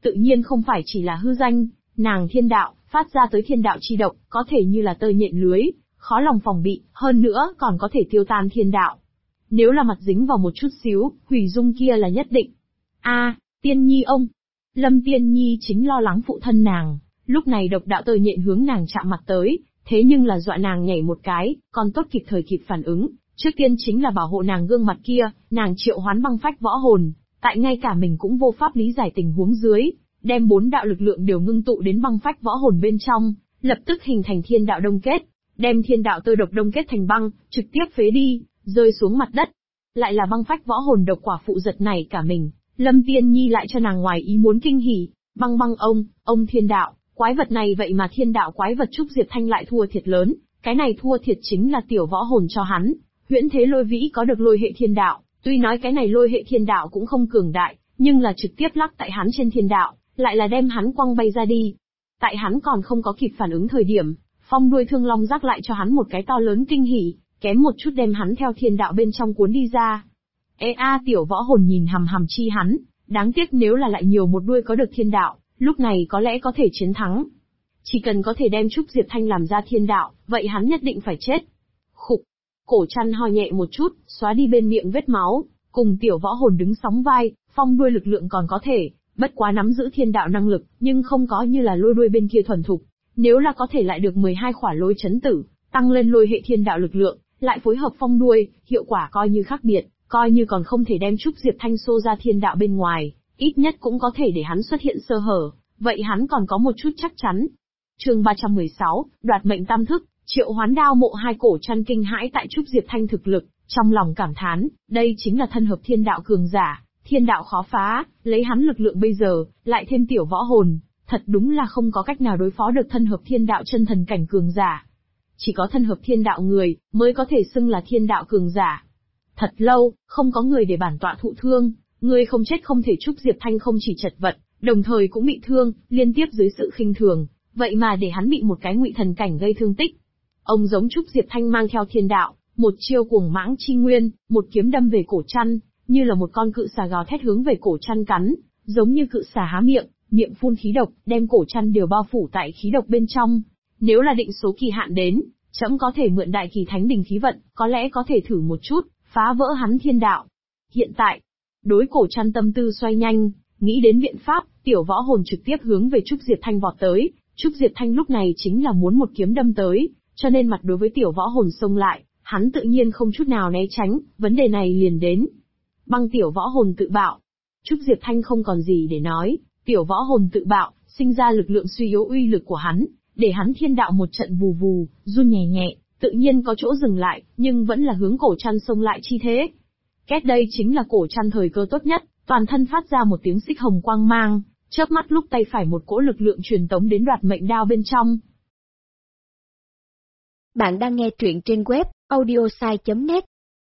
tự nhiên không phải chỉ là hư danh, nàng thiên đạo, phát ra tới thiên đạo chi độc, có thể như là tơ nhện lưới, khó lòng phòng bị, hơn nữa còn có thể tiêu tan thiên đạo. Nếu là mặt dính vào một chút xíu, hủy dung kia là nhất định. Tiên nhi ông. Lâm Tiên Nhi chính lo lắng phụ thân nàng, lúc này độc đạo tơ nhện hướng nàng chạm mặt tới, thế nhưng là dọa nàng nhảy một cái, còn tốt kịp thời kịp phản ứng, trước tiên chính là bảo hộ nàng gương mặt kia, nàng triệu hoán băng phách võ hồn, tại ngay cả mình cũng vô pháp lý giải tình huống dưới, đem 4 đạo lực lượng đều ngưng tụ đến băng phách võ hồn bên trong, lập tức hình thành thiên đạo đông kết, đem thiên đạo tơ độc đông kết thành băng, trực tiếp phế đi, rơi xuống mặt đất. Lại là băng phách võ hồn độc quả phụ giật này cả mình, Lâm Tiên Nhi lại cho nàng ngoài ý muốn kinh hỉ, băng ông thiên đạo, quái vật này vậy mà thiên đạo quái vật Trúc Diệp Thanh lại thua thiệt lớn, cái này thua thiệt chính là tiểu võ hồn cho hắn, huyễn thế lôi vĩ có được lôi hệ thiên đạo, tuy nói cái này lôi hệ thiên đạo cũng không cường đại, nhưng là trực tiếp lắc tại hắn trên thiên đạo, lại là đem hắn quăng bay ra đi. Tại hắn còn không có kịp phản ứng thời điểm, phong đuôi thương long rắc lại cho hắn một cái to lớn kinh hỉ, kém một chút đem hắn theo thiên đạo bên trong cuốn đi ra. Tiểu võ hồn nhìn hằm hằm chi hắn, đáng tiếc nếu là lại nhiều một đuôi có được thiên đạo, lúc này có lẽ có thể chiến thắng. Chỉ cần có thể đem Trúc Diệp Thanh làm ra thiên đạo, vậy hắn nhất định phải chết. Khục, cổ chăn ho nhẹ một chút, xóa đi bên miệng vết máu, cùng tiểu võ hồn đứng sóng vai, phong đuôi lực lượng còn có thể, bất quá nắm giữ thiên đạo năng lực, nhưng không có như là lôi đuôi bên kia thuần thục. Nếu là có thể lại được 12 khỏa lôi chấn tử, tăng lên lôi hệ thiên đạo lực lượng, lại phối hợp phong đuôi, hiệu quả coi như khác biệt, coi như còn không thể đem Trúc Diệp Thanh xô ra thiên đạo bên ngoài, ít nhất cũng có thể để hắn xuất hiện sơ hở, vậy hắn còn có một chút chắc chắn. Chương 316, đoạt mệnh tam thức, triệu hoán đao mộ hai cổ chăn kinh hãi tại Trúc Diệp Thanh thực lực, trong lòng cảm thán, đây chính là thân hợp thiên đạo cường giả, thiên đạo khó phá, lấy hắn lực lượng bây giờ, lại thêm tiểu võ hồn, thật đúng là không có cách nào đối phó được thân hợp thiên đạo chân thần cảnh cường giả. Chỉ có thân hợp thiên đạo người, mới có thể xưng là thiên đạo cường giả. Thật lâu, không có người để bản tọa thụ thương, người không chết không thể. Trúc Diệp Thanh không chỉ chật vật, đồng thời cũng bị thương, liên tiếp dưới sự khinh thường, vậy mà để hắn bị một cái ngụy thần cảnh gây thương tích. Ông giống Trúc Diệp Thanh mang theo thiên đạo, một chiêu cuồng mãng chi nguyên, một kiếm đâm về cổ chăn, như là một con cự xà gào thét hướng về cổ chăn cắn, giống như cự xà há miệng, miệng phun khí độc, đem cổ chăn đều bao phủ tại khí độc bên trong. Nếu là định số kỳ hạn đến, trẫm có thể mượn đại kỳ thánh đình khí vận, có lẽ có thể thử một chút, phá vỡ hắn thiên đạo. Hiện tại, đối cổ chăn tâm tư xoay nhanh, nghĩ đến biện pháp, tiểu võ hồn trực tiếp hướng về Trúc Diệp Thanh vọt tới. Trúc Diệp Thanh lúc này chính là muốn một kiếm đâm tới, cho nên mặt đối với tiểu võ hồn xông lại, hắn tự nhiên không chút nào né tránh, vấn đề này liền đến. Băng tiểu võ hồn tự bạo. Trúc Diệp Thanh không còn gì để nói, tiểu võ hồn tự bạo, sinh ra lực lượng suy yếu uy lực của hắn, để hắn thiên đạo một trận vù vù, run nhẹ nhẹ, tự nhiên có chỗ dừng lại, nhưng vẫn là hướng cổ chăn xông lại chi thế. Kết đây chính là cổ chăn thời cơ tốt nhất, toàn thân phát ra một tiếng xích hồng quang mang, chớp mắt lúc tay phải một cỗ lực lượng truyền tống đến đoạt mệnh đao bên trong. Bạn đang nghe truyện trên web audiosai.net.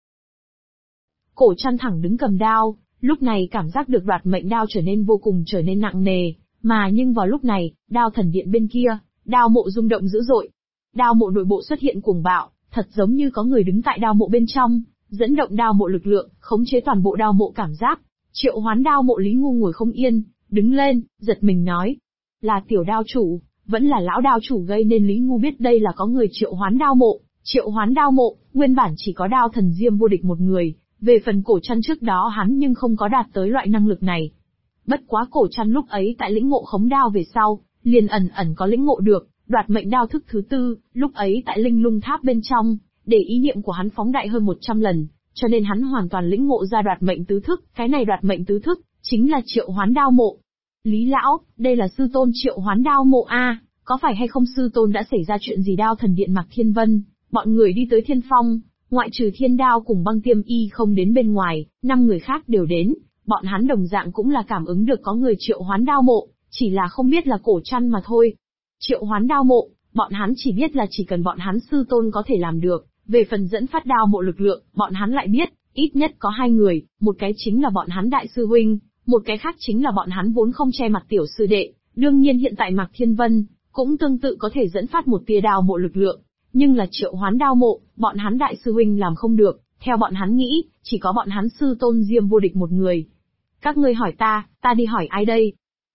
Cổ chăn thẳng đứng cầm đao, lúc này cảm giác được đoạt mệnh đao trở nên nặng nề, mà nhưng vào lúc này, đao thần điện bên kia, đao mộ rung động dữ dội. Đao mộ nội bộ xuất hiện cuồng bạo, thật giống như có người đứng tại đao mộ bên trong, dẫn động đao mộ lực lượng, khống chế toàn bộ đao mộ cảm giác. Triệu hoán đao mộ Lý Ngu ngồi không yên, đứng lên, giật mình nói, là tiểu đao chủ, vẫn là lão đao chủ gây nên. Lý Ngu biết đây là có người triệu hoán đao mộ. Triệu hoán đao mộ, nguyên bản chỉ có đao thần Diêm vô địch một người, về phần cổ chăn trước đó hắn nhưng không có đạt tới loại năng lực này. Bất quá cổ chăn lúc ấy tại lĩnh ngộ khống đao về sau, liền ẩn có lĩnh ngộ được, đoạt mệnh đao thức thứ tư, lúc ấy tại linh lung tháp bên trong, để ý niệm của hắn phóng đại hơn 100 lần, cho nên hắn hoàn toàn lĩnh ngộ ra đoạt mệnh tứ thức, cái này đoạt mệnh tứ thức, chính là triệu hoán đao mộ. Lý lão, đây là sư tôn triệu hoán đao mộ a, có phải hay không sư tôn đã xảy ra chuyện gì? Đao thần điện Mạc Thiên Vân, bọn người đi tới Thiên Phong, ngoại trừ Thiên Đao cùng Băng Tiêm Y không đến bên ngoài, 5 người khác đều đến, bọn hắn đồng dạng cũng là cảm ứng được có người triệu hoán đao mộ, chỉ là không biết là cổ chăn mà thôi. Triệu hoán đao mộ, bọn hắn chỉ biết là chỉ cần bọn hắn sư tôn có thể làm được, về phần dẫn phát đao mộ lực lượng, bọn hắn lại biết, ít nhất có 2 người, một cái chính là bọn hắn đại sư huynh, một cái khác chính là bọn hắn vốn không che mặt tiểu sư đệ, đương nhiên hiện tại Mạc Thiên Vân, cũng tương tự có thể dẫn phát một tia đao mộ lực lượng, nhưng là triệu hoán đao mộ, bọn hắn đại sư huynh làm không được, theo bọn hắn nghĩ, chỉ có bọn hắn sư tôn Diêm vô địch một người. Các ngươi hỏi ta đi hỏi ai đây?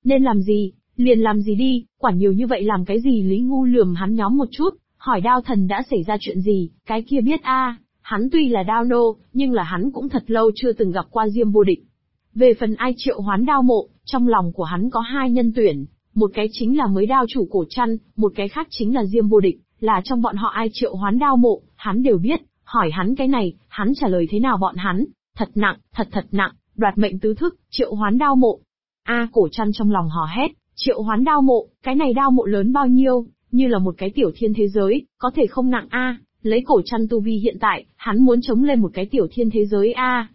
Nên làm gì, liền làm gì đi, quản nhiều như vậy làm cái gì? Lý Ngu lườm hắn nhóm một chút, hỏi Đao Thần đã xảy ra chuyện gì, cái kia biết hắn tuy là Đao nô, nhưng là hắn cũng thật lâu chưa từng gặp qua Diêm Vô Địch. Về phần ai triệu hoán Đao Mộ, trong lòng của hắn có hai nhân tuyển, một cái chính là mới Đao chủ Cổ Trăn, một cái khác chính là Diêm Vô Địch, là trong bọn họ ai triệu hoán Đao Mộ, hắn đều biết, hỏi hắn cái này, hắn trả lời thế nào bọn hắn, thật nặng, thật nặng, đoạt mệnh tứ thức, triệu hoán Đao Mộ. Cổ Trăn trong lòng hò hét, triệu hoán Đao Mộ, cái này Đao Mộ lớn bao nhiêu, như là một cái tiểu thiên thế giới, có thể không nặng lấy Cổ Trăn tu vi hiện tại, hắn muốn chống lên một cái tiểu thiên thế giới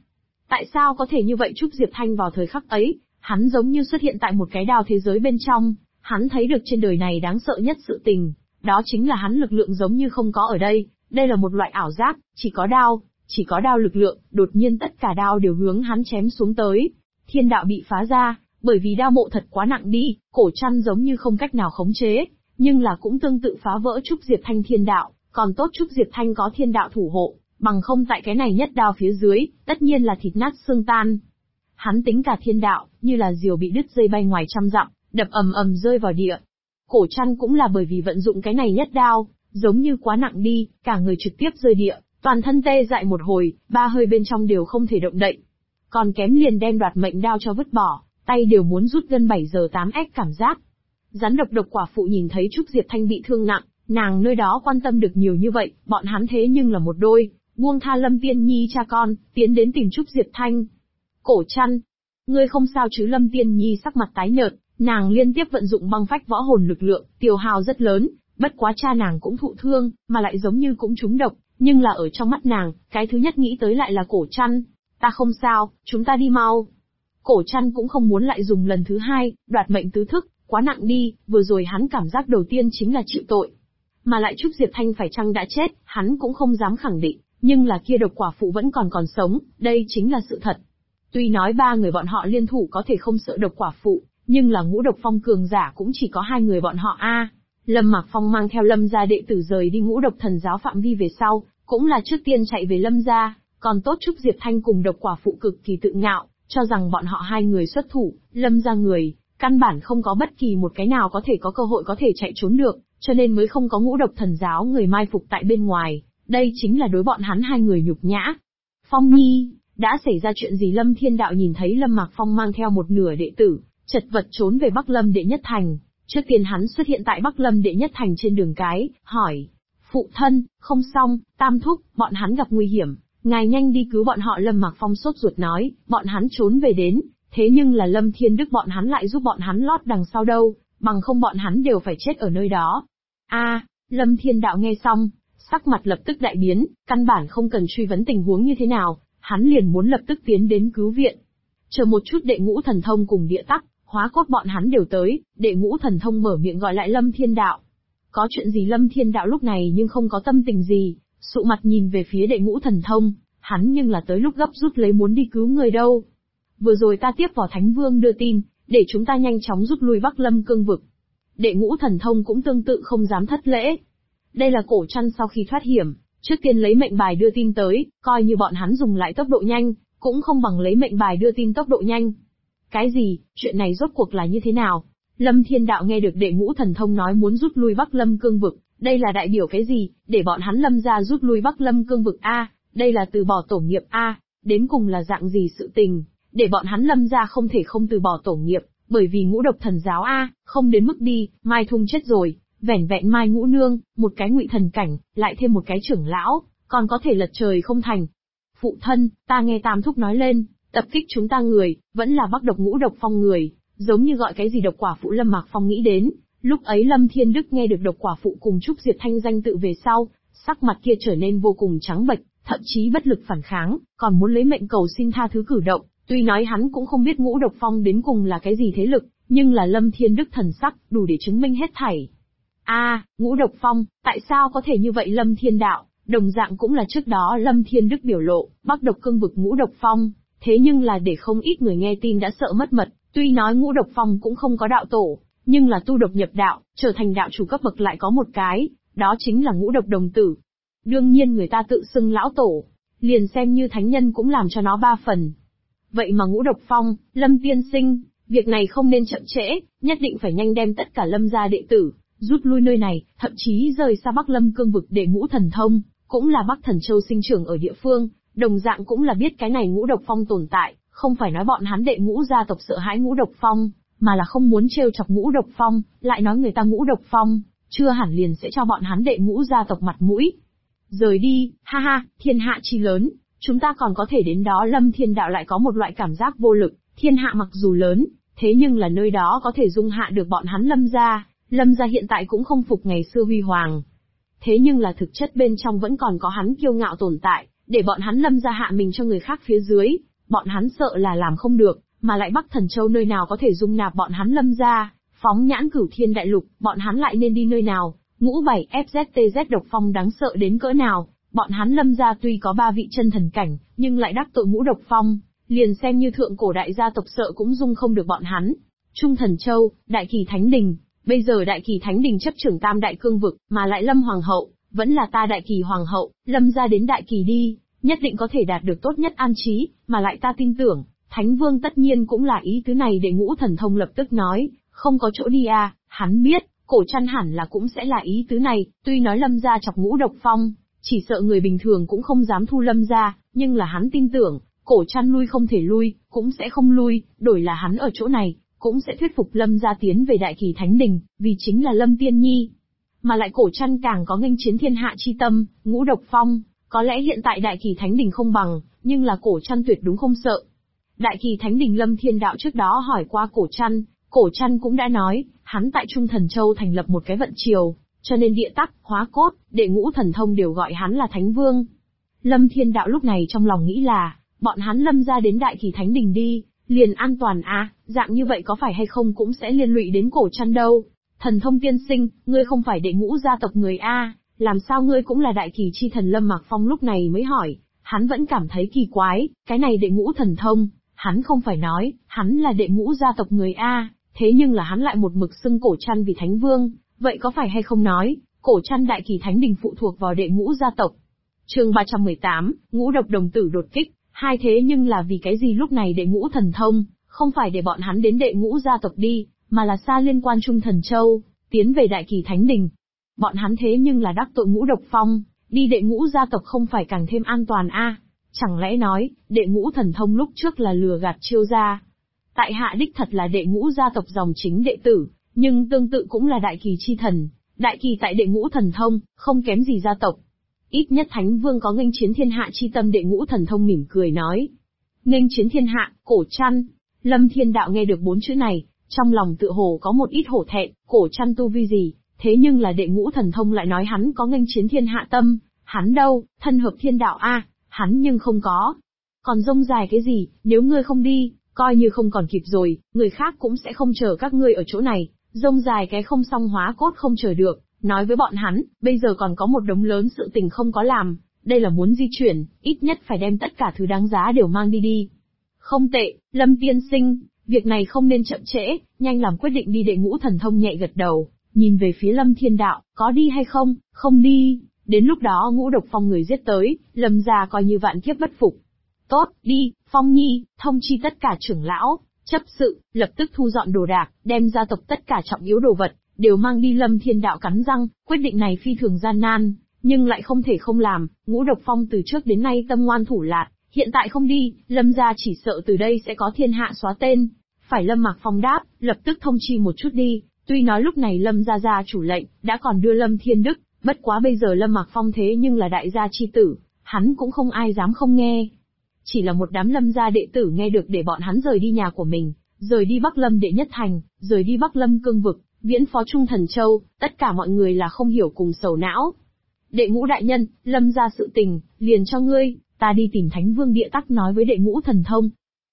Tại sao có thể như vậy? Trúc Diệp Thanh vào thời khắc ấy, hắn giống như xuất hiện tại một cái đao thế giới bên trong, hắn thấy được trên đời này đáng sợ nhất sự tình, đó chính là hắn lực lượng giống như không có ở đây, đây là một loại ảo giác, chỉ có đao lực lượng, đột nhiên tất cả đao đều hướng hắn chém xuống tới. Thiên đạo bị phá ra, bởi vì Đao Mộ thật quá nặng đi, Cổ Trăn giống như không cách nào khống chế, nhưng là cũng tương tự phá vỡ Trúc Diệp Thanh thiên đạo, còn tốt Trúc Diệp Thanh có thiên đạo thủ hộ, bằng không tại cái này nhất đao phía dưới, tất nhiên là thịt nát xương tan. Hắn tính cả thiên đạo, như là diều bị đứt dây bay ngoài trăm dặm, đập ầm ầm rơi vào địa. Cổ Trăn cũng là bởi vì vận dụng cái này nhất đao, giống như quá nặng đi, cả người trực tiếp rơi địa, toàn thân tê dại một hồi, ba hơi bên trong đều không thể động đậy. Còn kém liền đem đoạt mệnh đao cho vứt bỏ, tay đều muốn rút gân 7 giờ 8x cảm giác. Rắn độc quả phụ nhìn thấy Trúc Diệp Thanh bị thương nặng, nàng nơi đó quan tâm được nhiều như vậy, bọn hắn thế nhưng là một đôi, buông tha Lâm Tiên Nhi cha con, tiến đến tìm Trúc Diệp Thanh. Cổ Trăn, ngươi không sao chứ? Lâm Tiên Nhi sắc mặt tái nhợt, nàng liên tiếp vận dụng băng phách võ hồn lực lượng, tiêu hao rất lớn, bất quá cha nàng cũng thụ thương, mà lại giống như cũng trúng độc, nhưng là ở trong mắt nàng, cái thứ nhất nghĩ tới lại là Cổ Trăn. Ta không sao, chúng ta đi mau. Cổ Trăn cũng không muốn lại dùng lần thứ hai, đoạt mệnh tứ thức, quá nặng đi, vừa rồi hắn cảm giác đầu tiên chính là chịu tội. Mà lại Trúc Diệp Thanh phải chăng đã chết, hắn cũng không dám khẳng định, nhưng là kia độc quả phụ vẫn còn sống, đây chính là sự thật. Tuy nói ba người bọn họ liên thủ có thể không sợ độc quả phụ, nhưng là ngũ độc phong cường giả cũng chỉ có hai người bọn họ Lâm Mạc Phong mang theo Lâm gia đệ tử rời đi ngũ độc thần giáo phạm vi về sau, cũng là trước tiên chạy về Lâm gia, còn tốt Trúc Diệp Thanh cùng độc quả phụ cực kỳ tự ngạo, cho rằng bọn họ hai người xuất thủ, Lâm gia người, căn bản không có bất kỳ một cái nào có thể có cơ hội có thể chạy trốn được, cho nên mới không có ngũ độc thần giáo người mai phục tại bên ngoài, đây chính là đối bọn hắn hai người nhục nhã. Phong Nhi, đã xảy ra chuyện gì? Lâm Thiên Đạo nhìn thấy Lâm Mạc Phong mang theo một nửa đệ tử, chật vật trốn về Bắc Lâm Đệ Nhất Thành, trước tiên hắn xuất hiện tại Bắc Lâm Đệ Nhất Thành trên đường cái, hỏi, phụ thân, không xong, Tam thúc, bọn hắn gặp nguy hiểm, ngài nhanh đi cứu bọn họ. Lâm Mạc Phong sốt ruột nói, bọn hắn trốn về đến, thế nhưng là Lâm Thiên Đức bọn hắn lại giúp bọn hắn lót đằng sau đâu, bằng không bọn hắn đều phải chết ở nơi đó. Lâm Thiên Đạo nghe xong, sắc mặt lập tức đại biến, căn bản không cần truy vấn tình huống như thế nào, hắn liền muốn lập tức tiến đến cứu viện. Chờ một chút, Đệ Ngũ Thần Thông cùng Địa Tắc, Hóa Cốt bọn hắn đều tới, Đệ Ngũ Thần Thông mở miệng gọi lại Lâm Thiên Đạo. Có chuyện gì? Lâm Thiên Đạo lúc này nhưng không có tâm tình gì, sụ mặt nhìn về phía Đệ Ngũ Thần Thông, hắn nhưng là tới lúc gấp rút lấy muốn đi cứu người đâu. Vừa rồi ta tiếp vào Thánh Vương đưa tin, để chúng ta nhanh chóng rút lui Bắc Lâm cương vực. Đệ Ngũ Thần Thông cũng tương tự không dám thất lễ. Đây là Cổ Trăn sau khi thoát hiểm, trước tiên lấy mệnh bài đưa tin tới, coi như bọn hắn dùng lại tốc độ nhanh, cũng không bằng lấy mệnh bài đưa tin tốc độ nhanh. Cái gì? Chuyện này rốt cuộc là như thế nào? Lâm Thiên Đạo nghe được Đệ Ngũ Thần Thông nói muốn rút lui Bắc Lâm cương vực, đây là đại biểu cái gì? Để bọn hắn Lâm gia rút lui Bắc Lâm cương vực đây là từ bỏ tổ nghiệp đến cùng là dạng gì sự tình? Để bọn hắn Lâm gia không thể không từ bỏ tổ nghiệp, bởi vì ngũ độc thần giáo không đến mức đi, Mai Thung chết rồi, vẻn vẹn Mai Ngũ Nương, một cái ngụy thần cảnh, lại thêm một cái trưởng lão, còn có thể lật trời không thành. Phụ thân, ta nghe Tam thúc nói lên, tập kích chúng ta người, vẫn là Bắc độc ngũ độc phong người, giống như gọi cái gì độc quả phụ. Lâm Mạc Phong nghĩ đến, lúc ấy Lâm Thiên Đức nghe được độc quả phụ cùng Trúc Diệp Thanh danh tự về sau, sắc mặt kia trở nên vô cùng trắng bệch, thậm chí bất lực phản kháng, còn muốn lấy mệnh cầu xin tha thứ cử động. Tuy nói hắn cũng không biết ngũ độc phong đến cùng là cái gì thế lực, nhưng là Lâm Thiên Đức thần sắc, đủ để chứng minh hết thảy. Ngũ độc phong, tại sao có thể như vậy? Lâm Thiên Đạo, đồng dạng cũng là trước đó Lâm Thiên Đức biểu lộ, Bắc độc cương vực ngũ độc phong, thế nhưng là để không ít người nghe tin đã sợ mất mật, tuy nói ngũ độc phong cũng không có đạo tổ, nhưng là tu độc nhập đạo, trở thành đạo chủ cấp bậc lại có một cái, đó chính là ngũ độc đồng tử. Đương nhiên người ta tự xưng lão tổ, liền xem như thánh nhân cũng làm cho nó 3 phần. Vậy mà ngũ độc phong, Lâm tiên sinh, Việc này không nên chậm trễ, nhất định phải nhanh đem tất cả Lâm gia đệ tử rút lui nơi này, thậm chí rời xa Bắc Lâm cương vực để Ngũ Thần Thông, cũng là Bắc Thần Châu sinh trưởng ở địa phương, đồng dạng cũng là biết cái này Ngũ Độc Phong tồn tại, không phải nói bọn hắn đệ Ngũ gia tộc sợ hãi Ngũ Độc Phong, mà là không muốn trêu chọc Ngũ Độc Phong, lại nói người ta Ngũ Độc Phong, chưa hẳn liền sẽ cho bọn hắn đệ Ngũ gia tộc mặt mũi. Rời đi, ha ha, thiên hạ chi lớn, chúng ta còn có thể đến đó. Lâm Thiên Đạo lại có một loại cảm giác vô lực, thiên hạ mặc dù lớn, thế nhưng là nơi đó có thể dung hạ được bọn hắn Lâm gia. Lâm gia hiện tại cũng không phục ngày xưa huy hoàng. Thế nhưng là thực chất bên trong vẫn còn có hắn kiêu ngạo tồn tại, để bọn hắn Lâm gia hạ mình cho người khác phía dưới, bọn hắn sợ là làm không được, mà lại Bắc Thần Châu nơi nào có thể dung nạp bọn hắn Lâm gia, phóng nhãn Cửu Thiên Đại Lục, bọn hắn lại nên đi nơi nào? Ngũ 7 FZTZ độc phong đáng sợ đến cỡ nào, bọn hắn Lâm gia tuy có 3 vị chân thần cảnh, nhưng lại đắc tội Ngũ Độc Phong, liền xem như thượng cổ đại gia tộc sợ cũng dung không được bọn hắn. Trung Thần Châu, Đại Kỳ Thánh Đình, bây giờ Đại Kỳ Thánh Đình chấp trưởng Tam Đại Cương Vực, mà lại Lâm Hoàng hậu, vẫn là ta Đại Kỳ Hoàng hậu, Lâm gia đến Đại Kỳ đi, nhất định có thể đạt được tốt nhất an trí, mà lại ta tin tưởng, Thánh Vương tất nhiên cũng là ý tứ này. Để Ngũ Thần Thông lập tức nói, không có chỗ đi à, hắn biết, Cổ Trăn hẳn là cũng sẽ là ý tứ này, tuy nói Lâm gia chọc Ngũ Độc Phong, chỉ sợ người bình thường cũng không dám thu Lâm gia, nhưng là hắn tin tưởng, Cổ Trăn lui không thể lui, cũng sẽ không lui, đổi là hắn ở chỗ này, cũng sẽ thuyết phục Lâm gia tiến về Đại Kỳ Thánh Đình, vì chính là Lâm Tiên Nhi. Mà lại Cổ Trăn càng có nghênh chiến thiên hạ chi tâm, Ngũ Độc Phong, có lẽ hiện tại Đại Kỳ Thánh Đình không bằng, nhưng là Cổ Trăn tuyệt đúng không sợ. Đại Kỳ Thánh Đình Lâm Thiên Đạo trước đó hỏi qua Cổ Trăn cũng đã nói, hắn tại Trung Thần Châu thành lập một cái vận triều, cho nên địa tắc, hóa cốt, đệ Ngũ Thần Thông đều gọi hắn là Thánh Vương. Lâm Thiên Đạo lúc này trong lòng nghĩ là, bọn hắn Lâm gia đến Đại Kỳ Thánh Đình đi, liền an toàn à, dạng như vậy có phải hay không cũng sẽ liên lụy đến Cổ Trăn đâu. Thần Thông tiên sinh, ngươi không phải đệ Ngũ gia tộc người a, làm sao ngươi cũng là Đại Kỳ chi thần? Lâm Mạc Phong lúc này mới hỏi, hắn vẫn cảm thấy kỳ quái, cái này đệ Ngũ Thần Thông, hắn không phải nói, hắn là đệ Ngũ gia tộc người a, thế nhưng là hắn lại một mực xưng Cổ Trăn vì Thánh Vương, vậy có phải hay không nói, Cổ Trăn Đại Kỳ Thánh Đình phụ thuộc vào đệ Ngũ gia tộc? Chương 318, Ngũ Độc Đồng Tử đột kích. Hai thế nhưng là vì cái gì lúc này đệ Ngũ Thần Thông, không phải để bọn hắn đến đệ Ngũ gia tộc đi, mà là xa liên quan Trung Thần Châu, tiến về Đại Kỳ Thánh Đình. Bọn hắn thế nhưng là đắc tội Ngũ Độc Phong, đi đệ Ngũ gia tộc không phải càng thêm an toàn a? Chẳng lẽ nói, đệ Ngũ Thần Thông lúc trước là lừa gạt Chiêu gia? Tại hạ đích thật là đệ Ngũ gia tộc dòng chính đệ tử, nhưng tương tự cũng là Đại Kỳ chi thần, Đại Kỳ tại đệ Ngũ Thần Thông, không kém gì gia tộc. Ít nhất Thánh Vương có nghênh chiến thiên hạ chi tâm. Đệ Ngũ Thần Thông mỉm cười nói. Nghênh chiến thiên hạ, Cổ Trăn. Lâm Thiên Đạo nghe được 4 chữ này, trong lòng tựa hồ có một ít hổ thẹn, Cổ Trăn tu vi gì, thế nhưng là đệ Ngũ Thần Thông lại nói hắn có nghênh chiến thiên hạ tâm, hắn đâu, thân hợp thiên đạo a, hắn nhưng không có. Còn rông dài cái gì, nếu ngươi không đi, coi như không còn kịp rồi, người khác cũng sẽ không chờ các ngươi ở chỗ này, rông dài cái không xong hóa cốt không chờ được. Nói với bọn hắn, bây giờ còn có một đống lớn sự tình không có làm, đây là muốn di chuyển, ít nhất phải đem tất cả thứ đáng giá đều mang đi. Không tệ, Lâm tiên sinh, việc này không nên chậm trễ, nhanh làm quyết định đi. Đệ Ngũ Thần Thông nhẹ gật đầu, nhìn về phía Lâm Thiên Đạo, có đi hay không? Không đi, đến lúc đó Ngũ Độc Phong người giết tới, Lâm gia coi như vạn kiếp bất phục. Tốt, đi, Phong Nhi, thông chi tất cả trưởng lão, chấp sự, lập tức thu dọn đồ đạc, đem gia tộc tất cả trọng yếu đồ vật đều mang đi. Lâm Thiên Đạo cắn răng, quyết định này phi thường gian nan, nhưng lại không thể không làm. Ngũ Độc Phong từ trước đến nay tâm ngoan thủ lạt, hiện tại không đi, Lâm gia chỉ sợ từ đây sẽ có thiên hạ xóa tên. Phải. Lâm Mạc Phong đáp, lập tức thông chi một chút đi. Tuy nói lúc này Lâm gia gia chủ lệnh đã còn đưa Lâm Thiên Đức, bất quá bây giờ Lâm Mạc Phong thế nhưng là đại gia chi tử, hắn cũng không ai dám không nghe. Chỉ là một đám Lâm gia đệ tử nghe được để bọn hắn rời đi nhà của mình, rời đi Bắc Lâm đệ nhất thành, rời đi Bắc Lâm cương vực, viễn phó Trung Thần Châu, tất cả mọi người là không hiểu cùng sầu não. Đệ Ngũ đại nhân, Lâm gia sự tình, liền cho ngươi, ta đi tìm Thánh Vương. Địa Tắc nói với Đệ Ngũ Thần Thông.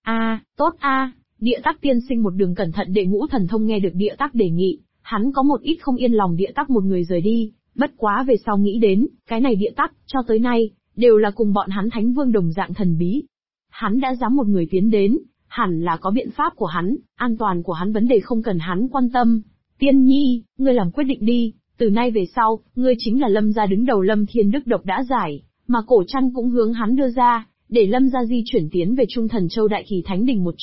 Tốt a, Địa Tắc tiên sinh một đường cẩn thận. Đệ Ngũ Thần Thông nghe được Địa Tắc đề nghị, hắn có một ít không yên lòng Địa Tắc một người rời đi, bất quá về sau nghĩ đến, cái này Địa Tắc, cho tới nay, đều là cùng bọn hắn Thánh Vương đồng dạng thần bí. Hắn đã dám một người tiến đến, hẳn là có biện pháp của hắn, an toàn của hắn vấn đề không cần hắn quan tâm. Tiên Nhi, ngươi làm quyết định đi, từ nay về sau, ngươi chính là Lâm gia đứng đầu. Lâm Thiên Đức độc đã giải, mà Cổ Trăn cũng hướng hắn đưa ra, để Lâm gia di chuyển tiến về Trung Thần Châu Đại Kỳ Thánh Đình một chuyện,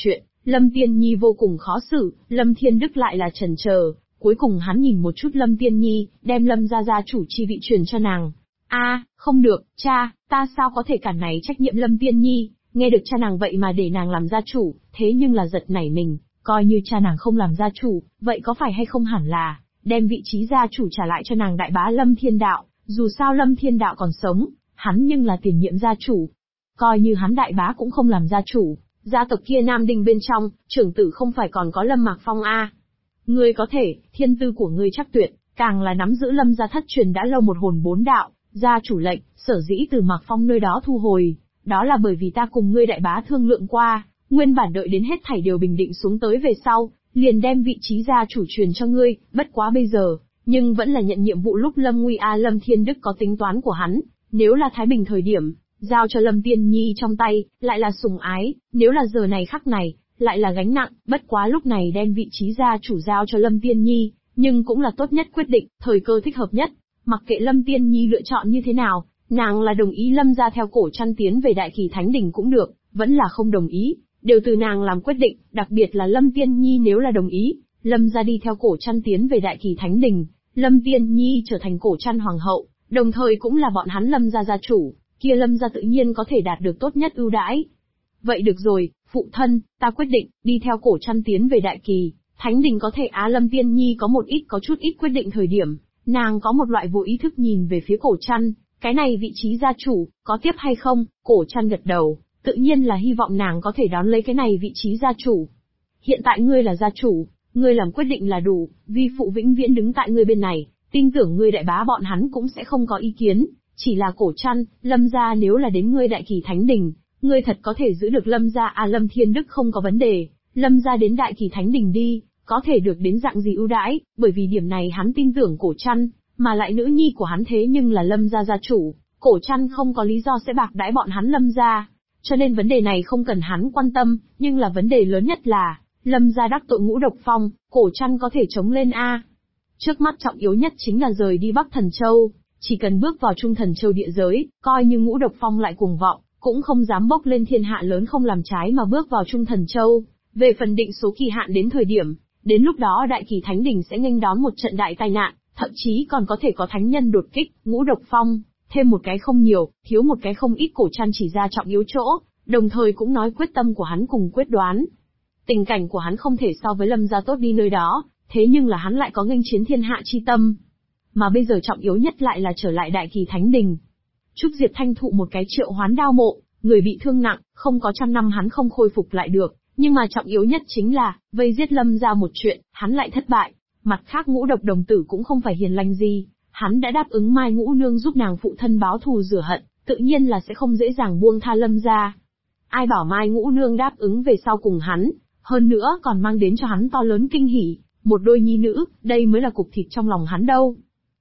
Lâm Tiên Nhi vô cùng khó xử, Lâm Thiên Đức lại là chần chờ, cuối cùng hắn nhìn một chút Lâm Tiên Nhi, đem Lâm gia gia chủ chi vị truyền cho nàng. Không được, cha, ta sao có thể cản này trách nhiệm Lâm Tiên Nhi, nghe được cha nàng vậy mà để nàng làm gia chủ, thế nhưng là giật nảy mình, coi như cha nàng không làm gia chủ, vậy có phải hay không hẳn là, đem vị trí gia chủ trả lại cho nàng đại bá Lâm Thiên Đạo, dù sao Lâm Thiên Đạo còn sống, hắn nhưng là tiền nhiệm gia chủ. Coi như hắn đại bá cũng không làm gia chủ, gia tộc kia Nam Đinh bên trong, trưởng tử không phải còn có Lâm Mạc Phong Ngươi có thể, thiên tư của ngươi chắc tuyệt, càng là nắm giữ Lâm gia thất truyền đã lâu một hồn bốn đạo, gia chủ lệnh, sở dĩ từ Mạc Phong nơi đó thu hồi, đó là bởi vì ta cùng ngươi đại bá thương lượng qua, nguyên bản đợi đến hết thảy đều bình định xuống tới về sau, liền đem vị trí gia chủ truyền cho ngươi, bất quá bây giờ, nhưng vẫn là nhận nhiệm vụ lúc Lâm Nguy Lâm Thiên Đức có tính toán của hắn, nếu là thái bình thời điểm, giao cho Lâm Tiên Nhi trong tay, lại là sủng ái, nếu là giờ này khắc này, lại là gánh nặng, bất quá lúc này đem vị trí gia chủ giao cho Lâm Tiên Nhi, nhưng cũng là tốt nhất quyết định, thời cơ thích hợp nhất, mặc kệ Lâm Tiên Nhi lựa chọn như thế nào, nàng là đồng ý Lâm gia theo cổ chăn tiến về Đại Kỳ Thánh Đình cũng được, vẫn là không đồng ý, đều từ nàng làm quyết định, đặc biệt là Lâm Tiên Nhi nếu là đồng ý, Lâm gia đi theo cổ chăn tiến về Đại Kỳ Thánh Đình, Lâm Tiên Nhi trở thành cổ chăn hoàng hậu, đồng thời cũng là bọn hắn Lâm gia gia chủ, kia Lâm gia tự nhiên có thể đạt được tốt nhất ưu đãi. Vậy được rồi, phụ thân, ta quyết định, đi theo cổ chăn tiến về Đại Kỳ Thánh Đình có thể Lâm Tiên Nhi có chút ít quyết định thời điểm, nàng có một loại vô ý thức nhìn về phía cổ chăn, cái này vị trí gia chủ, có tiếp hay không, cổ chăn gật đầu, tự nhiên là hy vọng nàng có thể đón lấy cái này vị trí gia chủ. Hiện tại ngươi là gia chủ, ngươi làm quyết định là đủ, vi phụ vĩnh viễn đứng tại ngươi bên này, tin tưởng ngươi đại bá bọn hắn cũng sẽ không có ý kiến, chỉ là cổ chăn, Lâm gia nếu là đến ngươi Đại Kỳ Thánh Đình, ngươi thật có thể giữ được Lâm gia Lâm Thiên Đức không có vấn đề, Lâm gia đến Đại Kỳ Thánh Đình đi, có thể được đến dạng gì ưu đãi, bởi vì điểm này hắn tin tưởng cổ chăn, mà lại nữ nhi của hắn thế nhưng là Lâm gia gia chủ, cổ chăn không có lý do sẽ bạc đãi bọn hắn Lâm gia, cho nên vấn đề này không cần hắn quan tâm, nhưng là vấn đề lớn nhất là, Lâm gia đắc tội Ngũ Độc Phong, cổ chăn có thể chống lên Trước mắt trọng yếu nhất chính là rời đi Bắc Thần Châu, chỉ cần bước vào Trung Thần Châu địa giới, coi như Ngũ Độc Phong lại cuồng vọng, cũng không dám bốc lên thiên hạ lớn không làm trái mà bước vào Trung Thần Châu. Về phần định số kỳ hạn đến thời điểm, đến lúc đó Đại Kỳ Thánh Đình sẽ nghênh đón một trận đại tai nạn, thậm chí còn có thể có thánh nhân đột kích, Ngũ Độc Phong, thêm một cái không nhiều, thiếu một cái không ít, cổ chăn chỉ ra trọng yếu chỗ, đồng thời cũng nói quyết tâm của hắn cùng quyết đoán. Tình cảnh của hắn không thể so với Lâm gia tốt đi nơi đó, thế nhưng là hắn lại có nghênh chiến thiên hạ chi tâm. Mà bây giờ trọng yếu nhất lại là trở lại Đại Kỳ Thánh Đình. Trúc Diệp Thanh thụ một cái triệu hoán đao mộ, người bị thương nặng, không có 100 năm hắn không khôi phục lại được, nhưng mà trọng yếu nhất chính là, vây giết Lâm gia một chuyện, hắn lại thất bại. Mặt khác Ngũ Độc đồng tử cũng không phải hiền lành gì, hắn đã đáp ứng Mai Ngũ Nương giúp nàng phụ thân báo thù rửa hận, tự nhiên là sẽ không dễ dàng buông tha Lâm gia. Ai bảo Mai Ngũ Nương đáp ứng về sau cùng hắn, hơn nữa còn mang đến cho hắn to lớn kinh hỉ, một đôi nhi nữ, đây mới là cục thịt trong lòng hắn đâu.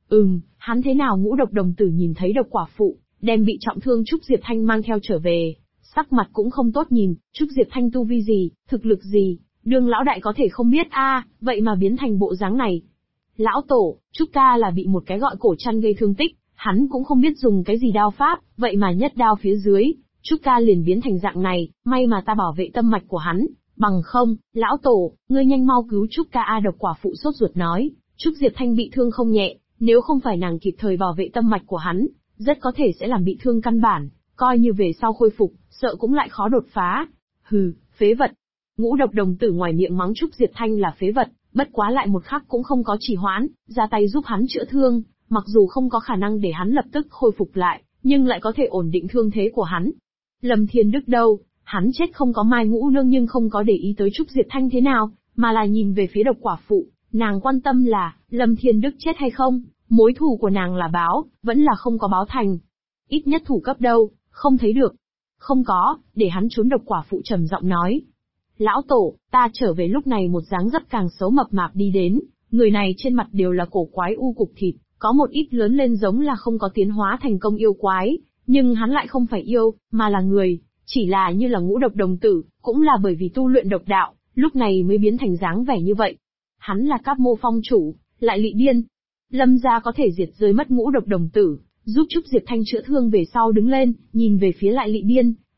Hắn thế nào Ngũ Độc đồng tử nhìn thấy Độc quả phụ, đem bị trọng thương Trúc Diệp Thanh mang theo trở về, sắc mặt cũng không tốt nhìn, Trúc Diệp Thanh tu vi gì, thực lực gì, Đường lão đại có thể không biết vậy mà biến thành bộ dáng này. Lão tổ, Trúc ca là bị một cái gọi cổ chăn gây thương tích, hắn cũng không biết dùng cái gì đao pháp, vậy mà nhất đao phía dưới, Trúc ca liền biến thành dạng này, may mà ta bảo vệ tâm mạch của hắn, bằng không, lão tổ, ngươi nhanh mau cứu Trúc ca Độc quả phụ sốt ruột nói, Trúc Diệp Thanh bị thương không nhẹ, nếu không phải nàng kịp thời bảo vệ tâm mạch của hắn, rất có thể sẽ làm bị thương căn bản, coi như về sau khôi phục, sợ cũng lại khó đột phá. Phế vật. Ngũ Độc đồng tử ngoài miệng mắng Trúc Diệp Thanh là phế vật, bất quá lại một khắc cũng không có trì hoãn, ra tay giúp hắn chữa thương, mặc dù không có khả năng để hắn lập tức khôi phục lại, nhưng lại có thể ổn định thương thế của hắn. Lâm Thiên Đức đâu, hắn chết không có Mai Ngũ Nương nhưng không có để ý tới Trúc Diệp Thanh thế nào, mà là nhìn về phía Độc quả phụ, nàng quan tâm là, Lâm Thiên Đức chết hay không, mối thù của nàng là báo, vẫn là không có báo thành. Ít nhất thủ cấp đâu, không thấy được. Không có, để hắn trốn. Độc quả phụ trầm giọng nói. Lão tổ, ta trở về lúc này một dáng dấp càng xấu mập mạp đi đến, người này trên mặt đều là cổ quái u cục thịt, có một ít lớn lên giống là không có tiến hóa thành công yêu quái, nhưng hắn lại không phải yêu, mà là người, chỉ là như là Ngũ Độc đồng tử, cũng là bởi vì tu luyện độc đạo, lúc này mới biến thành dáng vẻ như vậy. Hắn là Cáp Mô Phong chủ, lại Lị Điên. Lâm gia có thể diệt rơi mất Ngũ Độc đồng tử, giúp Trúc Diệp Thanh chữa thương về sau đứng lên, nhìn về phía lại Lị Điên,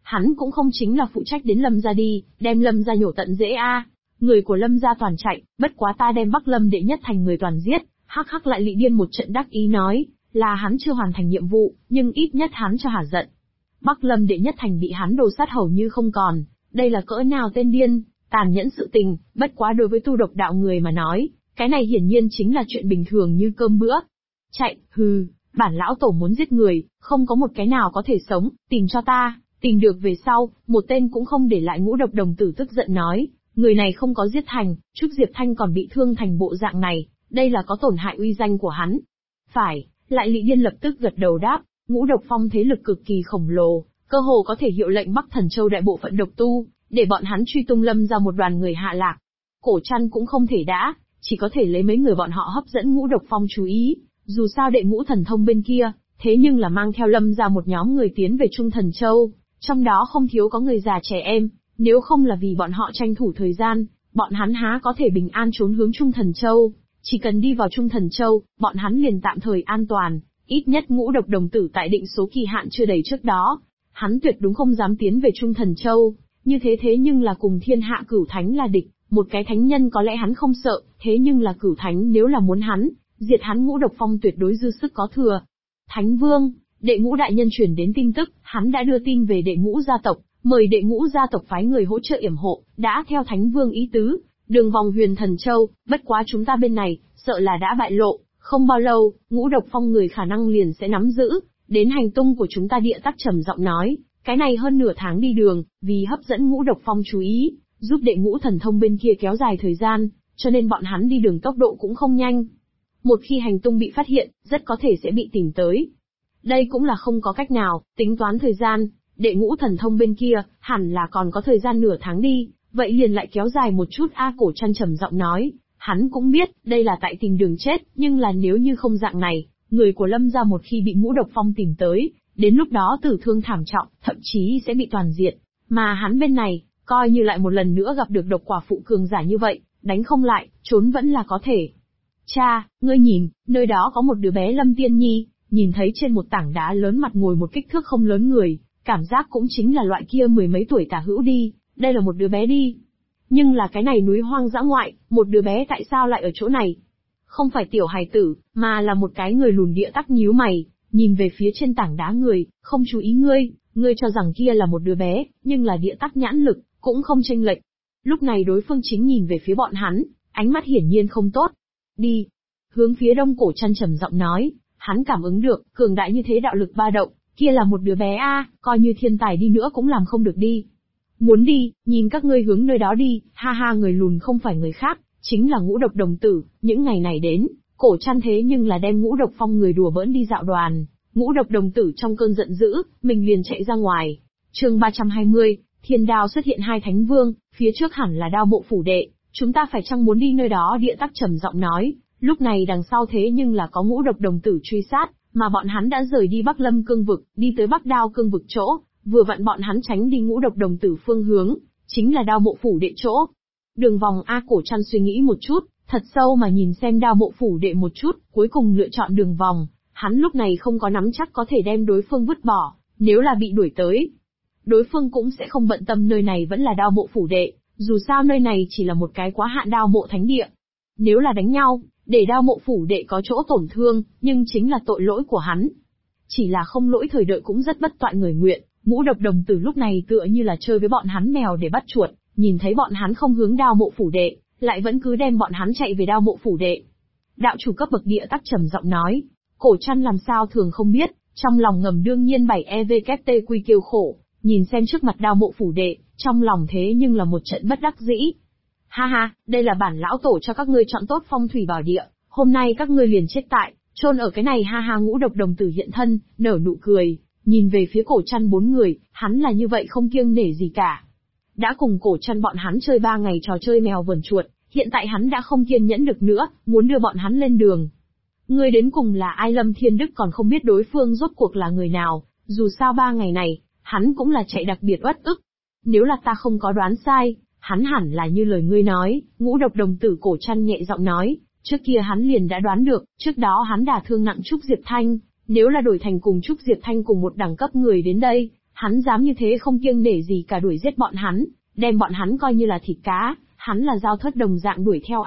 Hắn cũng không chính là phụ trách đến Lâm gia đi, đem Lâm gia nhổ tận rễ a. Người của Lâm gia toàn chạy, bất quá ta đem Bắc Lâm đệ nhất thành người toàn giết. Hắc hắc lại Lị Điên một trận đắc ý nói, là hắn chưa hoàn thành nhiệm vụ, nhưng ít nhất hắn cho hả giận. Bắc Lâm đệ nhất thành bị hắn đồ sát hầu như không còn, đây là cỡ nào tên điên, tàn nhẫn sự tình, bất quá đối với tu độc đạo người mà nói, cái này hiển nhiên chính là chuyện bình thường như cơm bữa. Chạy, hừ, bản lão tổ muốn giết người, không có một cái nào có thể sống, tìm cho ta, tìm được về sau, một tên cũng không để lại. Ngũ độc đồng tử tức giận nói, người này không có giết thành, Trúc Diệp Thanh còn bị thương thành bộ dạng này, đây là có tổn hại uy danh của hắn. Phải, lại Lị Điên lập tức gật đầu đáp, Ngũ độc phong thế lực cực kỳ khổng lồ, cơ hồ có thể hiệu lệnh Bắc Thần Châu đại bộ phận độc tu, để bọn hắn truy tung Lâm ra một đoàn người hạ lạc. Cổ Trăn cũng không thể đã, chỉ có thể lấy mấy người bọn họ hấp dẫn Ngũ độc phong chú ý, dù sao đệ ngũ thần thông bên kia, thế nhưng là mang theo Lâm ra một nhóm người tiến về Trung Thần Châu, trong đó không thiếu có người già trẻ em, nếu không là vì bọn họ tranh thủ thời gian, bọn hắn há có thể bình an trốn hướng Trung Thần Châu. Chỉ cần đi vào Trung Thần Châu, bọn hắn liền tạm thời an toàn, ít nhất Ngũ độc đồng tử tại định số kỳ hạn chưa đầy trước đó, hắn tuyệt đúng không dám tiến về Trung Thần Châu, như thế nhưng là cùng thiên hạ cửu thánh là địch, một cái thánh nhân có lẽ hắn không sợ, thế nhưng là cửu thánh nếu là muốn hắn, diệt hắn Ngũ độc phong tuyệt đối dư sức có thừa. Thánh Vương, đệ ngũ đại nhân truyền đến tin tức, hắn đã đưa tin về đệ ngũ gia tộc, mời đệ ngũ gia tộc phái người hỗ trợ yểm hộ, đã theo Thánh Vương ý tứ, đường vòng Huyền Thần Châu, bất quá chúng ta bên này, sợ là đã bại lộ, không bao lâu, Ngũ độc phong người khả năng liền sẽ nắm giữ, đến hành tung của chúng ta. Địa Tắc trầm giọng nói, cái này hơn nửa tháng đi đường, vì hấp dẫn Ngũ độc phong chú ý, giúp đệ ngũ thần thông bên kia kéo dài thời gian, cho nên bọn hắn đi đường tốc độ cũng không nhanh. Một khi hành tung bị phát hiện, rất có thể sẽ bị tìm tới. Đây cũng là không có cách nào, tính toán thời gian, đệ ngũ thần thông bên kia, hẳn là còn có thời gian nửa tháng đi, vậy liền lại kéo dài một chút. Cổ Trăn trầm giọng nói, hắn cũng biết, đây là tại tìm đường chết, nhưng là nếu như không dạng này, người của Lâm gia một khi bị Ngũ độc phong tìm tới, đến lúc đó tử thương thảm trọng, thậm chí sẽ bị toàn diệt. Mà hắn bên này, coi như lại một lần nữa gặp được độc quả phụ cường giả như vậy, đánh không lại, trốn vẫn là có thể. Cha, ngươi nhìn, nơi đó có một đứa bé Lâm Tiên Nhi, nhìn thấy trên một tảng đá lớn mặt ngồi một kích thước không lớn người, cảm giác cũng chính là loại kia mười mấy tuổi tả hữu đi, đây là một đứa bé đi. Nhưng là cái này núi hoang dã ngoại, một đứa bé tại sao lại ở chỗ này? Không phải tiểu hài tử, mà là một cái người lùn. Địa Tắc nhíu mày, nhìn về phía trên tảng đá người, không chú ý ngươi cho rằng kia là một đứa bé, nhưng là Địa Tắc nhãn lực, cũng không chênh lệch. Lúc này đối phương chính nhìn về phía bọn hắn, ánh mắt hiển nhiên không tốt. Đi. Hướng phía đông. Cổ Trăn trầm giọng nói, hắn cảm ứng được, cường đại như thế đạo lực ba động, kia là một đứa bé coi như thiên tài đi nữa cũng làm không được đi. Muốn đi, nhìn các ngươi hướng nơi đó đi. Ha ha, người lùn không phải người khác, chính là Ngũ độc đồng tử. Những ngày này đến, Cổ Trăn thế nhưng là đem Ngũ độc phong người đùa bỡn đi dạo đoàn. Ngũ độc đồng tử trong cơn giận dữ, mình liền chạy ra ngoài. Chương 320, Thiên Đao xuất hiện. Hai Thánh Vương, phía trước hẳn là Đao Mộ phủ đệ, chúng ta phải chăng muốn đi nơi đó? Địa Tắc trầm giọng nói, lúc này đằng sau thế nhưng là có Ngũ độc đồng tử truy sát, mà bọn hắn đã rời đi Bắc Lâm cương vực, đi tới Bắc Đao cương vực chỗ, vừa vặn bọn hắn tránh đi Ngũ độc đồng tử phương hướng, chính là Đao Mộ phủ đệ chỗ. Đường vòng. Cổ Trăn suy nghĩ một chút, thật sâu mà nhìn xem Đao Mộ phủ đệ một chút, cuối cùng lựa chọn đường vòng. Hắn lúc này không có nắm chắc có thể đem đối phương vứt bỏ, nếu là bị đuổi tới, đối phương cũng sẽ không bận tâm nơi này vẫn là Đao Mộ phủ đệ, dù sao nơi này chỉ là một cái quá hạn Đao Mộ thánh địa. Nếu là đánh nhau, để Đao Mộ phủ đệ có chỗ tổn thương, nhưng chính là tội lỗi của hắn. Chỉ là không lỗi thời đợi cũng rất bất toại người nguyện. Ngũ độc đồng tử lúc này tựa như là chơi với bọn hắn mèo để bắt chuột, nhìn thấy bọn hắn không hướng Đao Mộ phủ đệ, lại vẫn cứ đem bọn hắn chạy về Đao Mộ phủ đệ. Đạo chủ cấp bậc. Địa Tắc trầm giọng nói, Cổ Trăn làm sao thường không biết, trong lòng ngầm đương nhiên 7EVKT kêu khổ, nhìn xem trước mặt Đao Mộ phủ đệ, trong lòng thế nhưng là một trận bất đắc dĩ. Ha ha, đây là bản lão tổ cho các ngươi chọn tốt phong thủy bảo địa, hôm nay các ngươi liền chết tại, chôn ở cái này. Ha ha. Ngũ độc đồng tử hiện thân, nở nụ cười, nhìn về phía Cổ Trăn bốn người, hắn là như vậy không kiêng nể gì cả. Đã cùng Cổ Trăn bọn hắn chơi 3 ngày trò chơi mèo vờn chuột, hiện tại hắn đã không kiên nhẫn được nữa, muốn đưa bọn hắn lên đường. Ngươi đến cùng là ai? Lâm Thiên Đức còn không biết đối phương rốt cuộc là người nào, dù sao 3 ngày này, hắn cũng là chạy đặc biệt uất ức. Nếu là ta không có đoán sai, hắn hẳn là như lời ngươi nói. Ngũ độc đồng tử. Cổ Trăn nhẹ giọng nói, trước kia hắn liền đã đoán được, trước đó hắn đả thương nặng Trúc Diệp Thanh, nếu là đổi thành cùng Trúc Diệp Thanh cùng một đẳng cấp người đến đây, Hắn dám như thế không kiêng nể gì cả đuổi giết bọn hắn, đem bọn hắn coi như là thịt cá, hắn là dao thớt đồng dạng đuổi theo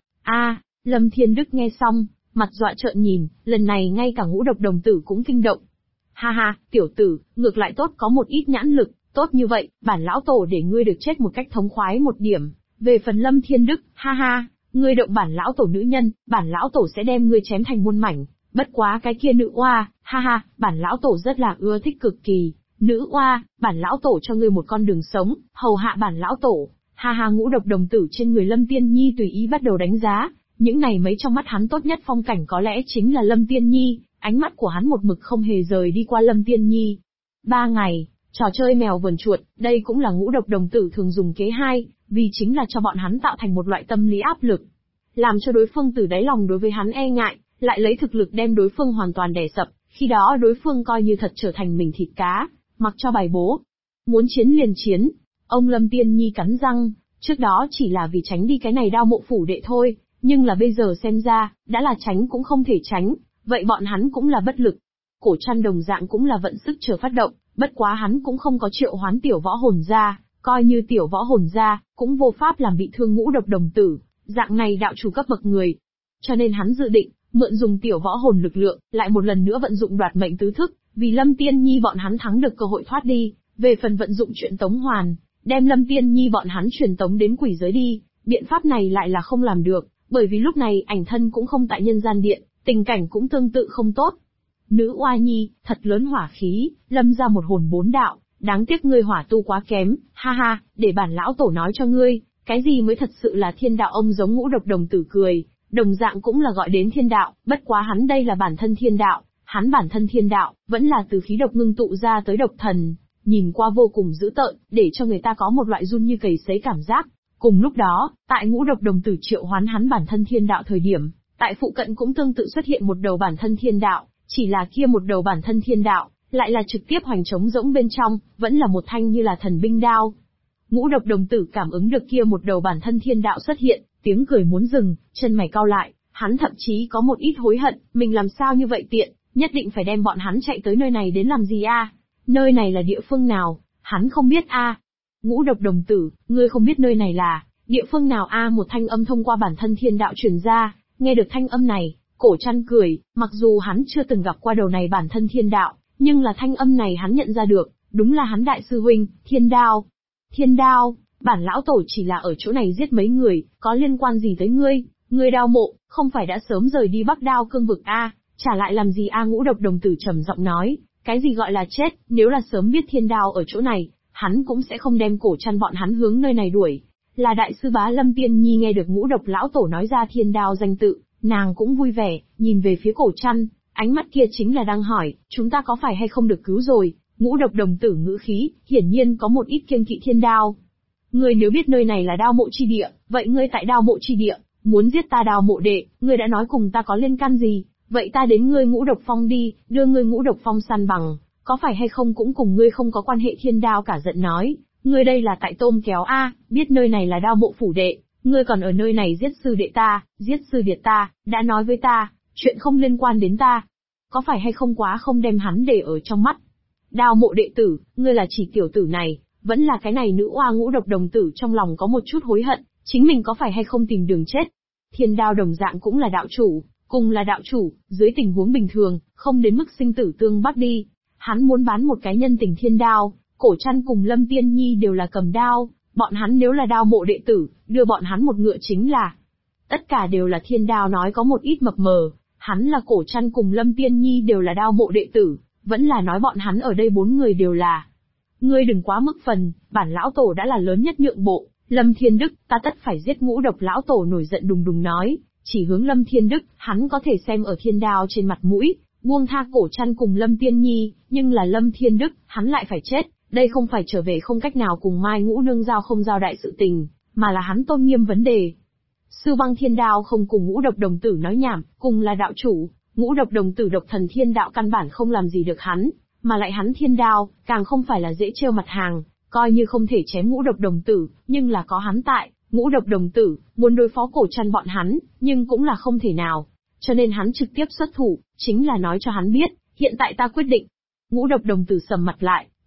Lâm Thiên Đức nghe xong, mặt dọa trợn nhìn, lần này ngay cả Ngũ Độc đồng tử cũng kinh động. Ha ha, tiểu tử, ngược lại tốt có một ít nhãn lực, tốt như vậy, bản lão tổ để ngươi được chết một cách thống khoái một điểm. Về phần Lâm Thiên Đức, ha ha, ngươi động bản lão tổ nữ nhân, bản lão tổ sẽ đem ngươi chém thành muôn mảnh. Bất quá cái kia nữ oa, ha ha, bản lão tổ rất là ưa thích cực kỳ. Nữ oa, bản lão tổ cho ngươi một con đường sống, hầu hạ bản lão tổ. Ha ha, Ngũ Độc đồng tử trên người Lâm Tiên Nhi tùy ý bắt đầu đánh giá. Những này mấy trong mắt hắn tốt nhất phong cảnh có lẽ chính là Lâm Tiên Nhi, ánh mắt của hắn một mực không hề rời đi qua Lâm Tiên Nhi. 3 ngày, trò chơi mèo vườn chuột, đây cũng là Ngũ Độc đồng tử thường dùng kế 2, vì chính là cho bọn hắn tạo thành một loại tâm lý áp lực. Làm cho đối phương từ đáy lòng đối với hắn e ngại, lại lấy thực lực đem đối phương hoàn toàn đè sập, khi đó đối phương coi như thật trở thành mình thịt cá, mặc cho bài bố. Muốn chiến liền chiến, ông Lâm Tiên Nhi cắn răng, trước đó chỉ là vì tránh đi cái này Đao Mộ phủ đệ thôi, nhưng là bây giờ xem ra, đã là tránh cũng không thể tránh, vậy bọn hắn cũng là bất lực. Cổ Trăn đồng dạng cũng là vận sức chờ phát động, bất quá hắn cũng không có triệu hoán tiểu võ hồn ra, coi như tiểu võ hồn ra, cũng vô pháp làm bị thương Ngũ Độc đồng tử, dạng này đạo chủ cấp bậc người. Cho nên hắn dự định, mượn dùng tiểu võ hồn lực lượng, lại một lần nữa vận dụng đoạt mệnh tứ thức, vì Lâm Tiên Nhi bọn hắn thắng được cơ hội thoát đi, về phần vận dụng chuyện tống hoàn, đem Lâm Tiên Nhi bọn hắn truyền tống đến quỷ giới đi, biện pháp này lại là không làm được, bởi vì lúc này ảnh thân cũng không tại nhân gian điện, tình cảnh cũng tương tự không tốt. Nữ oa nhi, thật lớn hỏa khí, lâm ra một hồn 4 đạo, đáng tiếc ngươi hỏa tu quá kém, ha ha, để bản lão tổ nói cho ngươi, cái gì mới thật sự là thiên đạo. Ông giống Ngũ Độc đồng tử cười, đồng dạng cũng là gọi đến thiên đạo, bất quá hắn đây là bản thân thiên đạo, hắn bản thân thiên đạo, vẫn là từ khí độc ngưng tụ ra tới độc thần, nhìn qua vô cùng dữ tợn, để cho người ta có một loại run như cầy sấy cảm giác. Cùng lúc đó, tại Ngũ Độc đồng tử triệu hoán hắn bản thân thiên đạo thời điểm, tại phụ cận cũng tương tự xuất hiện một đầu bản thân thiên đạo, chỉ là kia một đầu bản thân thiên đạo, lại là trực tiếp hoành trống rỗng bên trong, vẫn là một thanh như là thần binh đao. Ngũ Độc đồng tử cảm ứng được kia một đầu bản thân thiên đạo xuất hiện, tiếng cười muốn dừng, chân mày cau lại, hắn thậm chí có một ít hối hận, mình làm sao như vậy tiện, nhất định phải đem bọn hắn chạy tới nơi này đến làm gì a? Nơi này là địa phương nào, hắn không biết a. Ngũ Độc đồng tử, ngươi không biết nơi này là địa phương nào a? Một thanh âm thông qua bản thân thiên đạo truyền ra, nghe được thanh âm này, Cổ Trăn cười, mặc dù hắn chưa từng gặp qua đầu này bản thân thiên đạo, nhưng là thanh âm này hắn nhận ra được, đúng là hắn đại sư huynh, Thiên Đao. Thiên Đao, bản lão tổ chỉ là ở chỗ này giết mấy người, có liên quan gì tới ngươi? Ngươi Đao Mộ, không phải đã sớm rời đi Bắc Đao cương vực a? Trả lại làm gì a? Ngũ Độc đồng tử trầm giọng nói, cái gì gọi là chết, nếu là sớm biết Thiên Đao ở chỗ này, hắn cũng sẽ không đem Cổ Trăn bọn hắn hướng nơi này đuổi. Là đại sư bá Lâm Tiên Nhi nghe được Ngũ Độc lão tổ nói ra Thiên Đao danh tự, nàng cũng vui vẻ, nhìn về phía Cổ Trăn, ánh mắt kia chính là đang hỏi, chúng ta có phải hay không được cứu rồi? Ngũ Độc đồng tử ngữ khí, hiển nhiên có một ít kiêng kỵ Thiên Đao. Ngươi nếu biết nơi này là Đao Mộ chi địa, vậy ngươi tại Đao Mộ chi địa, muốn giết ta Đao Mộ đệ, ngươi đã nói cùng ta có liên can gì? Vậy ta đến ngươi Ngũ Độc Phong đi, đưa ngươi Ngũ Độc Phong săn bằng, có phải hay không cũng cùng ngươi không có quan hệ. Thiên Đao cả giận nói, ngươi đây là tại tôm kéo a, biết nơi này là Đao Mộ phủ đệ, ngươi còn ở nơi này giết sư đệ ta, giết sư điệt ta, đã nói với ta, chuyện không liên quan đến ta. Có phải hay không quá không đem hắn để ở trong mắt? Đao Mộ đệ tử, ngươi là chỉ tiểu tử này, vẫn là cái này nữ oa? Ngũ Độc đồng tử trong lòng có một chút hối hận, chính mình có phải hay không tìm đường chết. Thiên Đao đồng dạng cũng là đạo chủ, cùng là đạo chủ, dưới tình huống bình thường, không đến mức sinh tử tương bắc đi. Hắn muốn bán một cái nhân tình. Thiên Đao, Cổ Trăn cùng Lâm Tiên Nhi đều là cầm đao, bọn hắn nếu là Đao Mộ đệ tử, đưa bọn hắn một ngựa chính là. Tất cả đều là Thiên Đao nói có một ít mập mờ, hắn là Cổ Trăn cùng Lâm Tiên Nhi đều là Đao Mộ đệ tử, vẫn là nói bọn hắn ở đây 4 người đều là. Ngươi đừng quá mức phần, bản lão tổ đã là lớn nhất nhượng bộ. Lâm Thiên Đức, ta tất phải giết. Ngũ Độc lão tổ nổi giận đùng đùng nói, chỉ hướng Lâm Thiên Đức, hắn có thể xem ở Thiên Đao trên mặt mũi, buông tha Cổ Trăn cùng Lâm Tiên Nhi, nhưng là Lâm Thiên Đức, hắn lại phải chết, đây không phải trở về không cách nào cùng Mai Ngũ nương giao không giao đại sự tình, mà là hắn tôn nghiêm vấn đề. Sư Băng Thiên Đao không cùng Ngũ Độc đồng tử nói nhảm, cùng là đạo chủ, Ngũ Độc đồng tử độc thần thiên đạo căn bản không làm gì được hắn, mà lại hắn Thiên Đao, càng không phải là dễ trêu mặt hàng, coi như không thể chém Ngũ Độc đồng tử, nhưng là có hắn tại, Ngũ Độc đồng tử, muốn đối phó Cổ Trăn bọn hắn, nhưng cũng là không thể nào. Cho nên hắn trực tiếp xuất thủ, chính là nói cho hắn biết, hiện tại ta quyết định. Ngũ Độc đồng tử sầm mặt lại,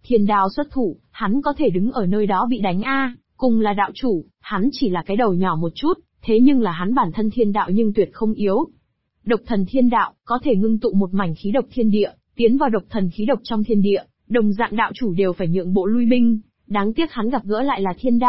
Thiên đao xuất thủ, hắn có thể đứng ở nơi đó bị đánh cùng là đạo chủ, hắn chỉ là cái đầu nhỏ một chút, thế nhưng là hắn bản thân thiên đạo nhưng tuyệt không yếu. Độc thần thiên đạo, có thể ngưng tụ một mảnh khí độc thiên địa, tiến vào độc thần khí độc trong thiên địa, đồng dạng đạo chủ đều phải nhượng bộ lui binh. Đáng tiếc hắn gặp gỡ lại là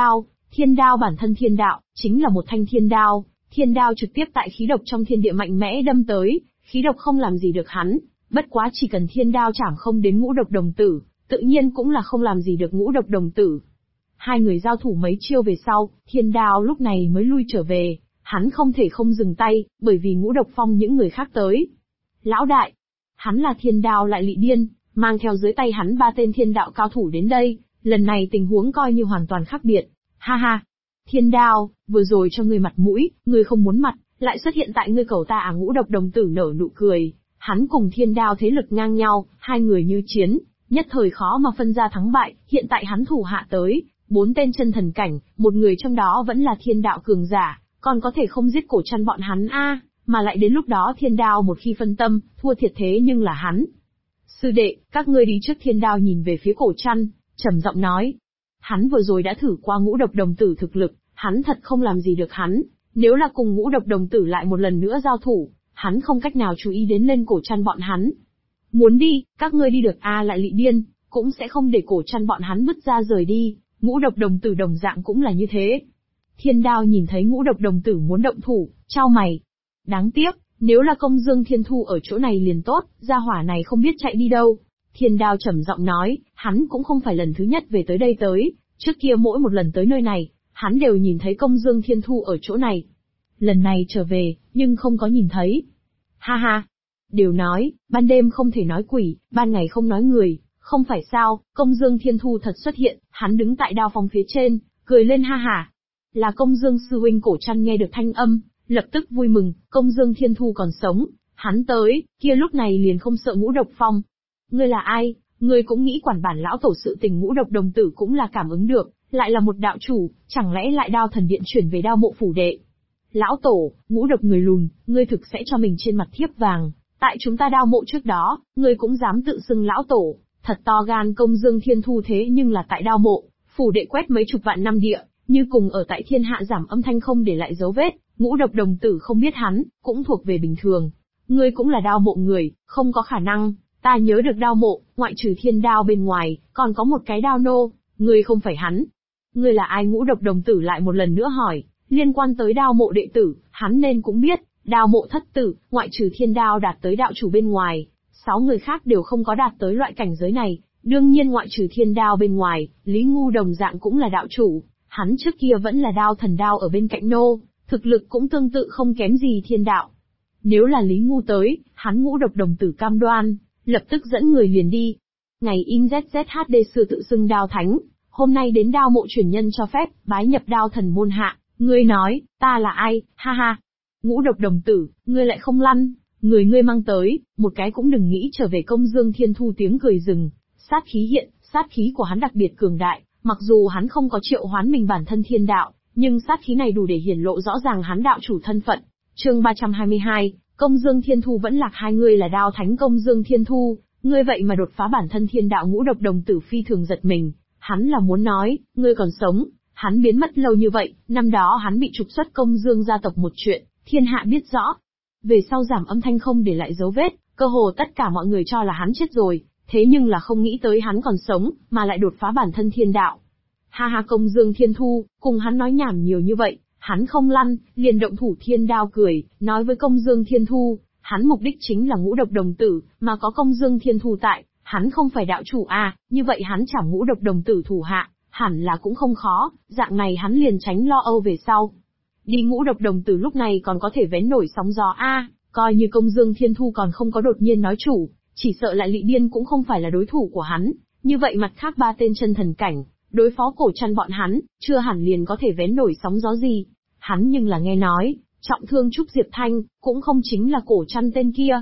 thiên đao bản thân thiên đạo, chính là một thanh thiên đao trực tiếp tại khí độc trong thiên địa mạnh mẽ đâm tới, khí độc không làm gì được hắn, bất quá chỉ cần thiên đao chảm không đến ngũ độc đồng tử, tự nhiên cũng là không làm gì được ngũ độc đồng tử. Hai người giao thủ mấy chiêu về sau, thiên đao lúc này mới lui trở về, hắn không thể không dừng tay, bởi vì ngũ độc phong những người khác tới. Lão đại, hắn là thiên đao lại Lị Điên, mang theo dưới tay hắn 3 tên thiên đạo cao thủ đến đây, lần này tình huống coi như hoàn toàn khác biệt. Ha ha, thiên đao, vừa rồi cho ngươi mặt mũi, ngươi không muốn mặt, lại xuất hiện tại ngươi cầu ta ngũ độc đồng tử nở nụ cười. Hắn cùng thiên đao thế lực ngang nhau, hai người như chiến, nhất thời khó mà phân ra thắng bại, hiện tại hắn thủ hạ tới 4 tên chân thần cảnh, một người trong đó vẫn là thiên đạo cường giả, còn có thể không giết cổ chăn bọn hắn mà lại đến lúc đó thiên đao một khi phân tâm, thua thiệt thế nhưng là hắn. Sư đệ, các ngươi đi trước. Thiên đao nhìn về phía cổ chăn, trầm giọng nói. Hắn vừa rồi đã thử qua ngũ độc đồng tử thực lực, hắn thật không làm gì được hắn, nếu là cùng ngũ độc đồng tử lại một lần nữa giao thủ, hắn không cách nào chú ý đến lên cổ chăn bọn hắn. Muốn đi, các ngươi đi được lại Lị Điên, cũng sẽ không để cổ chăn bọn hắn bứt ra rời đi, ngũ độc đồng tử đồng dạng cũng là như thế. Thiên đao nhìn thấy ngũ độc đồng tử muốn động thủ, chau mày. Đáng tiếc, nếu là Công Dương Thiên Thu ở chỗ này liền tốt, gia hỏa này không biết chạy đi đâu. Thiên đao trầm giọng nói, hắn cũng không phải lần thứ nhất về tới đây trước kia mỗi một lần tới nơi này, hắn đều nhìn thấy Công Dương Thiên Thu ở chỗ này. Lần này trở về, nhưng không có nhìn thấy. Ha ha, đều nói, ban đêm không thể nói quỷ, ban ngày không nói người, không phải sao, Công Dương Thiên Thu thật xuất hiện, hắn đứng tại đao phong phía trên, cười lên ha hả. Là Công Dương sư huynh. Cổ chăn nghe được thanh âm, lập tức vui mừng, Công Dương Thiên Thu còn sống, hắn tới, kia lúc này liền không sợ ngũ độc phong. Ngươi là ai, ngươi cũng nghĩ quản bản lão tổ sự tình. Ngũ độc đồng tử cũng là cảm ứng được, lại là một đạo chủ, chẳng lẽ lại Đao Thần Điện chuyển về Đao Mộ phủ đệ. Lão tổ, ngũ độc người lùn, ngươi thực sẽ cho mình trên mặt thiếp vàng, tại chúng ta Đao Mộ trước đó, ngươi cũng dám tự xưng lão tổ, thật to gan. Công Dương Thiên Thu thế nhưng là tại Đao Mộ phủ đệ quét mấy chục vạn năm địa, như cùng ở tại thiên hạ giảm âm thanh không để lại dấu vết, ngũ độc đồng tử không biết hắn, cũng thuộc về bình thường. Ngươi cũng là Đao Mộ người, không có khả năng, ta nhớ được Đao Mộ, ngoại trừ thiên đao bên ngoài, còn có một cái đao nô, ngươi không phải hắn. Ngươi là ai? Ngũ độc đồng tử lại một lần nữa hỏi, liên quan tới Đao Mộ đệ tử, hắn nên cũng biết, Đao Mộ thất tử, ngoại trừ thiên đao đạt tới đạo chủ bên ngoài, 6 người khác đều không có đạt tới loại cảnh giới này, đương nhiên ngoại trừ thiên đao bên ngoài, Lý Ngu đồng dạng cũng là đạo chủ. Hắn trước kia vẫn là Đao Thần Đao ở bên cạnh nô, thực lực cũng tương tự không kém gì thiên đạo. Nếu là Lý Ngu tới, hắn ngũ độc đồng tử cam đoan, lập tức dẫn người liền đi. Ngày in ZZHD xưa tự xưng Đao Thánh, hôm nay đến Đao Mộ truyền nhân cho phép, bái nhập Đao Thần môn hạ, ngươi nói, ta là ai, ha ha. Ngũ độc đồng tử, ngươi lại không lăn, người ngươi mang tới, một cái cũng đừng nghĩ trở về. Công Dương Thiên Thu tiếng cười rừng, sát khí hiện, sát khí của hắn đặc biệt cường đại. Mặc dù hắn không có triệu hoán mình bản thân thiên đạo, nhưng sát khí này đủ để hiển lộ rõ ràng hắn đạo chủ thân phận. Chương 322, Công Dương Thiên Thu vẫn lạc. Hai người là Đao Thánh. Công Dương Thiên Thu, ngươi vậy mà đột phá bản thân thiên đạo. Ngũ độc đồng tử phi thường giật mình, hắn là muốn nói, ngươi còn sống, hắn biến mất lâu như vậy, năm đó hắn bị trục xuất Công Dương gia tộc một chuyện, thiên hạ biết rõ. Về sau giảm âm thanh không để lại dấu vết, cơ hồ tất cả mọi người cho là hắn chết rồi. Thế nhưng là không nghĩ tới hắn còn sống, mà lại đột phá bản thân thiên đạo. Ha ha. Công Dương Thiên Thu, cùng hắn nói nhảm nhiều như vậy, hắn không lăn, liền động thủ. Thiên đao cười, nói với Công Dương Thiên Thu, hắn mục đích chính là ngũ độc đồng tử, mà có Công Dương Thiên Thu tại, hắn không phải đạo chủ như vậy hắn chảm ngũ độc đồng tử thủ hạ, hẳn là cũng không khó, dạng này hắn liền tránh lo âu về sau. Đi. Ngũ độc đồng tử lúc này còn có thể vén nổi sóng gió coi như Công Dương Thiên Thu còn không có đột nhiên nói chủ, chỉ sợ lại Lị Điên cũng không phải là đối thủ của hắn, như vậy mặt khác 3 tên chân thần cảnh, đối phó cổ chăn bọn hắn, chưa hẳn liền có thể vén nổi sóng gió gì. Hắn nhưng là nghe nói, trọng thương Trúc Diệp Thanh, cũng không chính là cổ chăn tên kia.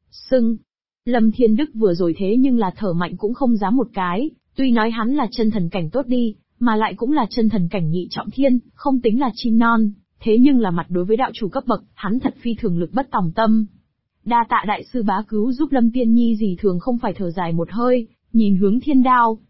Lâm Thiên Đức vừa rồi thế nhưng là thở mạnh cũng không dám một cái, tuy nói hắn là chân thần cảnh tốt đi, mà lại cũng là chân thần cảnh nhị trọng thiên, không tính là chim non, thế nhưng là mặt đối với đạo chủ cấp bậc, hắn thật phi thường lực bất tòng tâm. Đa tạ đại sư bá cứu giúp Lâm Tiên Nhi. Gì thường không phải thở dài một hơi, nhìn hướng thiên đao.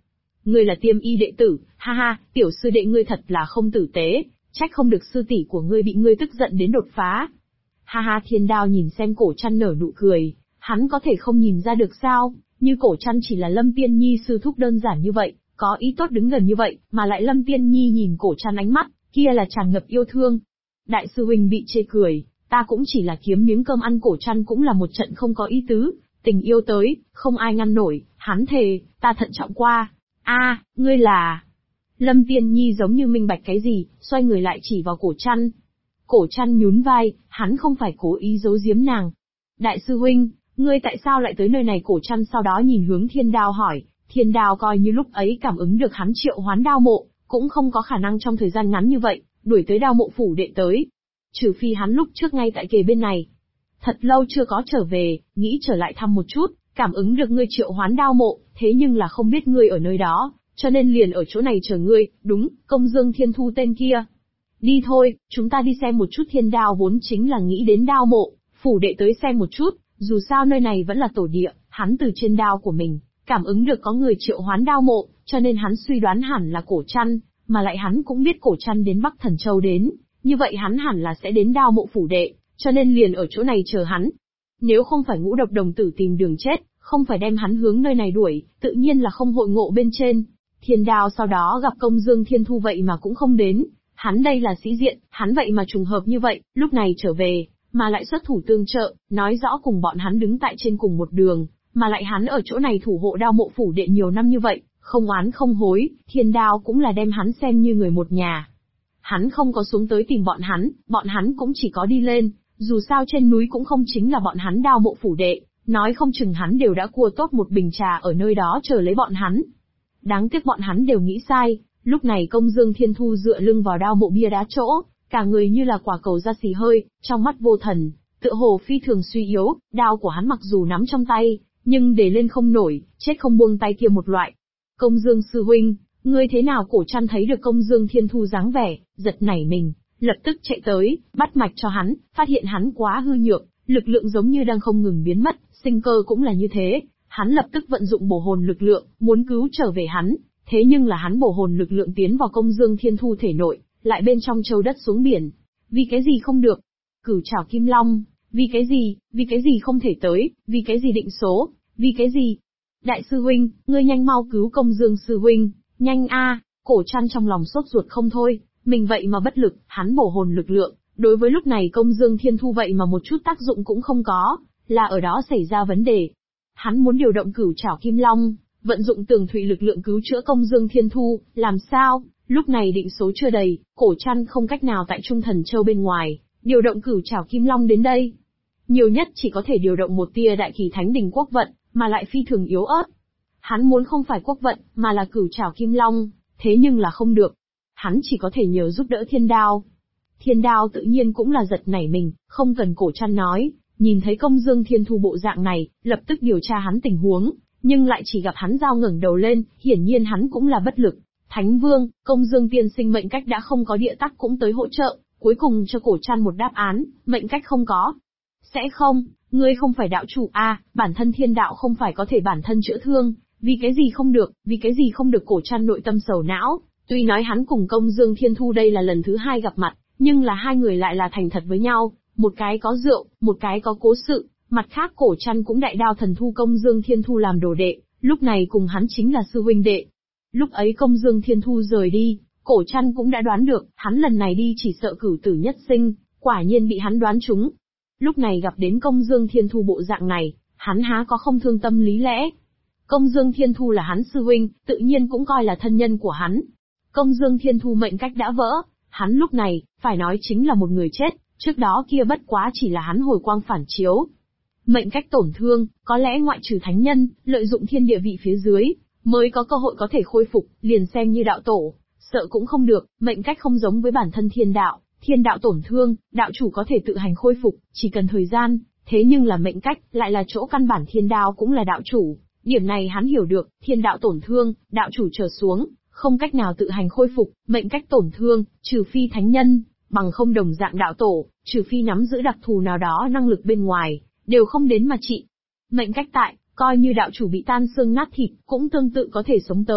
ngươi là Tiêm Y đệ tử, ha ha, tiểu sư đệ ngươi thật là không tử tế, trách không được sư tỷ của ngươi bị ngươi tức giận đến đột phá. Ha ha, Thiên Đao nhìn xem Cổ Trăn nở nụ cười, hắn có thể không nhìn ra được sao, như Cổ Trăn chỉ là Lâm Tiên Nhi sư thúc đơn giản như vậy, có ý tốt đứng gần như vậy, mà lại Lâm Tiên Nhi nhìn Cổ Trăn ánh mắt, kia là tràn ngập yêu thương. Đại sư huynh bị chê cười, ta cũng chỉ là kiếm miếng cơm ăn. Cổ Trăn cũng là một trận không có ý tứ, tình yêu tới, không ai ngăn nổi, hắn thề, ta thận trọng qua. A, ngươi là... Lâm Tiên Nhi giống như minh bạch cái gì, xoay người lại chỉ vào Cổ Trăn. Cổ Trăn nhún vai, hắn không phải cố ý giấu giếm nàng. Đại sư huynh, ngươi tại sao lại tới nơi này? Cổ Trăn sau đó nhìn hướng Thiên Đao hỏi. Thiên Đao coi như lúc ấy cảm ứng được hắn triệu hoán đao mộ, cũng không có khả năng trong thời gian ngắn như vậy, đuổi tới đao mộ phủ đệ tới. Trừ phi hắn lúc trước ngay tại kề bên này. Thật lâu chưa có trở về, nghĩ trở lại thăm một chút, cảm ứng được ngươi triệu hoán đao mộ, thế nhưng là không biết ngươi ở nơi đó, cho nên liền ở chỗ này chờ ngươi, đúng, Công Dương Thiên Thu tên kia. Đi thôi, chúng ta đi xem một chút. Thiên Đao vốn chính là nghĩ đến đao mộ, phủ đệ tới xem một chút, dù sao nơi này vẫn là tổ địa, hắn từ trên đao của mình, cảm ứng được có người triệu hoán đao mộ, cho nên hắn suy đoán hẳn là Cổ Trăn, mà lại hắn cũng biết Cổ Trăn đến Bắc Thần Châu đến, như vậy hắn hẳn là sẽ đến đao mộ phủ đệ, cho nên liền ở chỗ này chờ hắn. Nếu không phải Ngũ Độc đồng tử tìm đường chết, không phải đem hắn hướng nơi này đuổi, tự nhiên là không hội ngộ bên trên. Thiên Đao sau đó gặp Công Dương Thiên Thu vậy mà cũng không đến, hắn đây là sĩ diện, hắn vậy mà trùng hợp như vậy, lúc này trở về, mà lại xuất thủ tương trợ, nói rõ cùng bọn hắn đứng tại trên cùng một đường, mà lại hắn ở chỗ này thủ hộ đao mộ phủ đệ nhiều năm như vậy, không oán không hối, Thiên Đao cũng là đem hắn xem như người một nhà. Hắn không có xuống tới tìm bọn hắn cũng chỉ có đi lên, dù sao trên núi cũng không chính là bọn hắn đao mộ phủ đệ, nói không chừng hắn đều đã cua tốt một bình trà ở nơi đó chờ lấy bọn hắn. Đáng tiếc bọn hắn đều nghĩ sai, lúc này Công Dương Thiên Thu dựa lưng vào đao mộ bia đá chỗ, cả người như là quả cầu ra xì hơi, trong mắt vô thần, tựa hồ phi thường suy yếu, đao của hắn mặc dù nắm trong tay, nhưng để lên không nổi, chết không buông tay kia một loại. Công Dương sư huynh, ngươi thế nào? Cổ Trăn thấy được Công Dương Thiên Thu dáng vẻ, giật nảy mình, lập tức chạy tới, bắt mạch cho hắn, phát hiện hắn quá hư nhược, lực lượng giống như đang không ngừng biến mất, sinh cơ cũng là như thế, hắn lập tức vận dụng bổ hồn lực lượng, muốn cứu trở về hắn, thế nhưng là hắn bổ hồn lực lượng tiến vào Công Dương Thiên Thu thể nội, lại bên trong châu đất xuống biển. Vì cái gì không được? Cửu Trảo Kim Long, vì cái gì không thể tới, vì cái gì định số, vì cái gì? Đại sư huynh, ngươi nhanh mau cứu Công Dương sư huynh, nhanh a! Cổ Trăn trong lòng sốt ruột không thôi, mình vậy mà bất lực, hắn bổ hồn lực lượng, đối với lúc này Công Dương Thiên Thu vậy mà một chút tác dụng cũng không có, là ở đó xảy ra vấn đề. Hắn muốn điều động Cửu Trảo Kim Long, vận dụng tường thụy lực lượng cứu chữa Công Dương Thiên Thu, làm sao? Lúc này định số chưa đầy, Cổ Trăn không cách nào tại Trung Thần Châu bên ngoài, điều động Cửu Trảo Kim Long đến đây. Nhiều nhất chỉ có thể điều động một tia Đại Kỳ Thánh Đình quốc vận, mà lại phi thường yếu ớt. Hắn muốn không phải quốc vận, mà là Cửu Trảo Kim Long, thế nhưng là không được. Hắn chỉ có thể nhờ giúp đỡ Thiên Đao. Thiên Đao tự nhiên cũng là giật nảy mình, không cần Cổ Trăn nói, nhìn thấy Công Dương Thiên Thu bộ dạng này, lập tức điều tra hắn tình huống, nhưng lại chỉ gặp hắn dao ngẩng đầu lên, hiển nhiên hắn cũng là bất lực. Thánh Vương, Công Dương tiên sinh mệnh cách đã không có, địa tắc cũng tới hỗ trợ, cuối cùng cho Cổ Trăn một đáp án, mệnh cách không có. Sẽ không, ngươi không phải đạo chủ a, bản thân thiên đạo không phải có thể bản thân chữa thương, vì cái gì không được, vì cái gì không được? Cổ Trăn nội tâm sầu não, tuy nói hắn cùng Công Dương Thiên Thu đây là lần thứ hai gặp mặt, nhưng là hai người lại là thành thật với nhau, một cái có rượu, một cái có cố sự, mặt khác Cổ Trăn cũng đại đao thần thu Công Dương Thiên Thu làm đồ đệ, lúc này cùng hắn chính là sư huynh đệ. Lúc ấy Công Dương Thiên Thu rời đi, Cổ Trăn cũng đã đoán được, hắn lần này đi chỉ sợ cửu tử nhất sinh, quả nhiên bị hắn đoán trúng. Lúc này gặp đến Công Dương Thiên Thu bộ dạng này, hắn há có không thương tâm lý lẽ. Công Dương Thiên Thu là hắn sư huynh, tự nhiên cũng coi là thân nhân của hắn. Công Dương Thiên Thu mệnh cách đã vỡ, hắn lúc này, phải nói chính là một người chết, trước đó kia bất quá chỉ là hắn hồi quang phản chiếu. Mệnh cách tổn thương, có lẽ ngoại trừ thánh nhân, lợi dụng thiên địa vị phía dưới, mới có cơ hội có thể khôi phục, liền xem như đạo tổ, sợ cũng không được, mệnh cách không giống với bản thân thiên đạo tổn thương, đạo chủ có thể tự hành khôi phục, chỉ cần thời gian, thế nhưng là mệnh cách, lại là chỗ căn bản thiên đạo cũng là đạo chủ, điểm này hắn hiểu được, thiên đạo tổn thương, đạo chủ trở xuống, không cách nào tự hành khôi phục, mệnh cách tổn thương, trừ phi thánh nhân, bằng không đồng dạng đạo tổ, trừ phi nắm giữ đặc thù nào đó năng lực bên ngoài, đều không đến mà trị. Mệnh cách tại, coi như đạo chủ bị tan xương nát thịt, cũng tương tự có thể sống tới,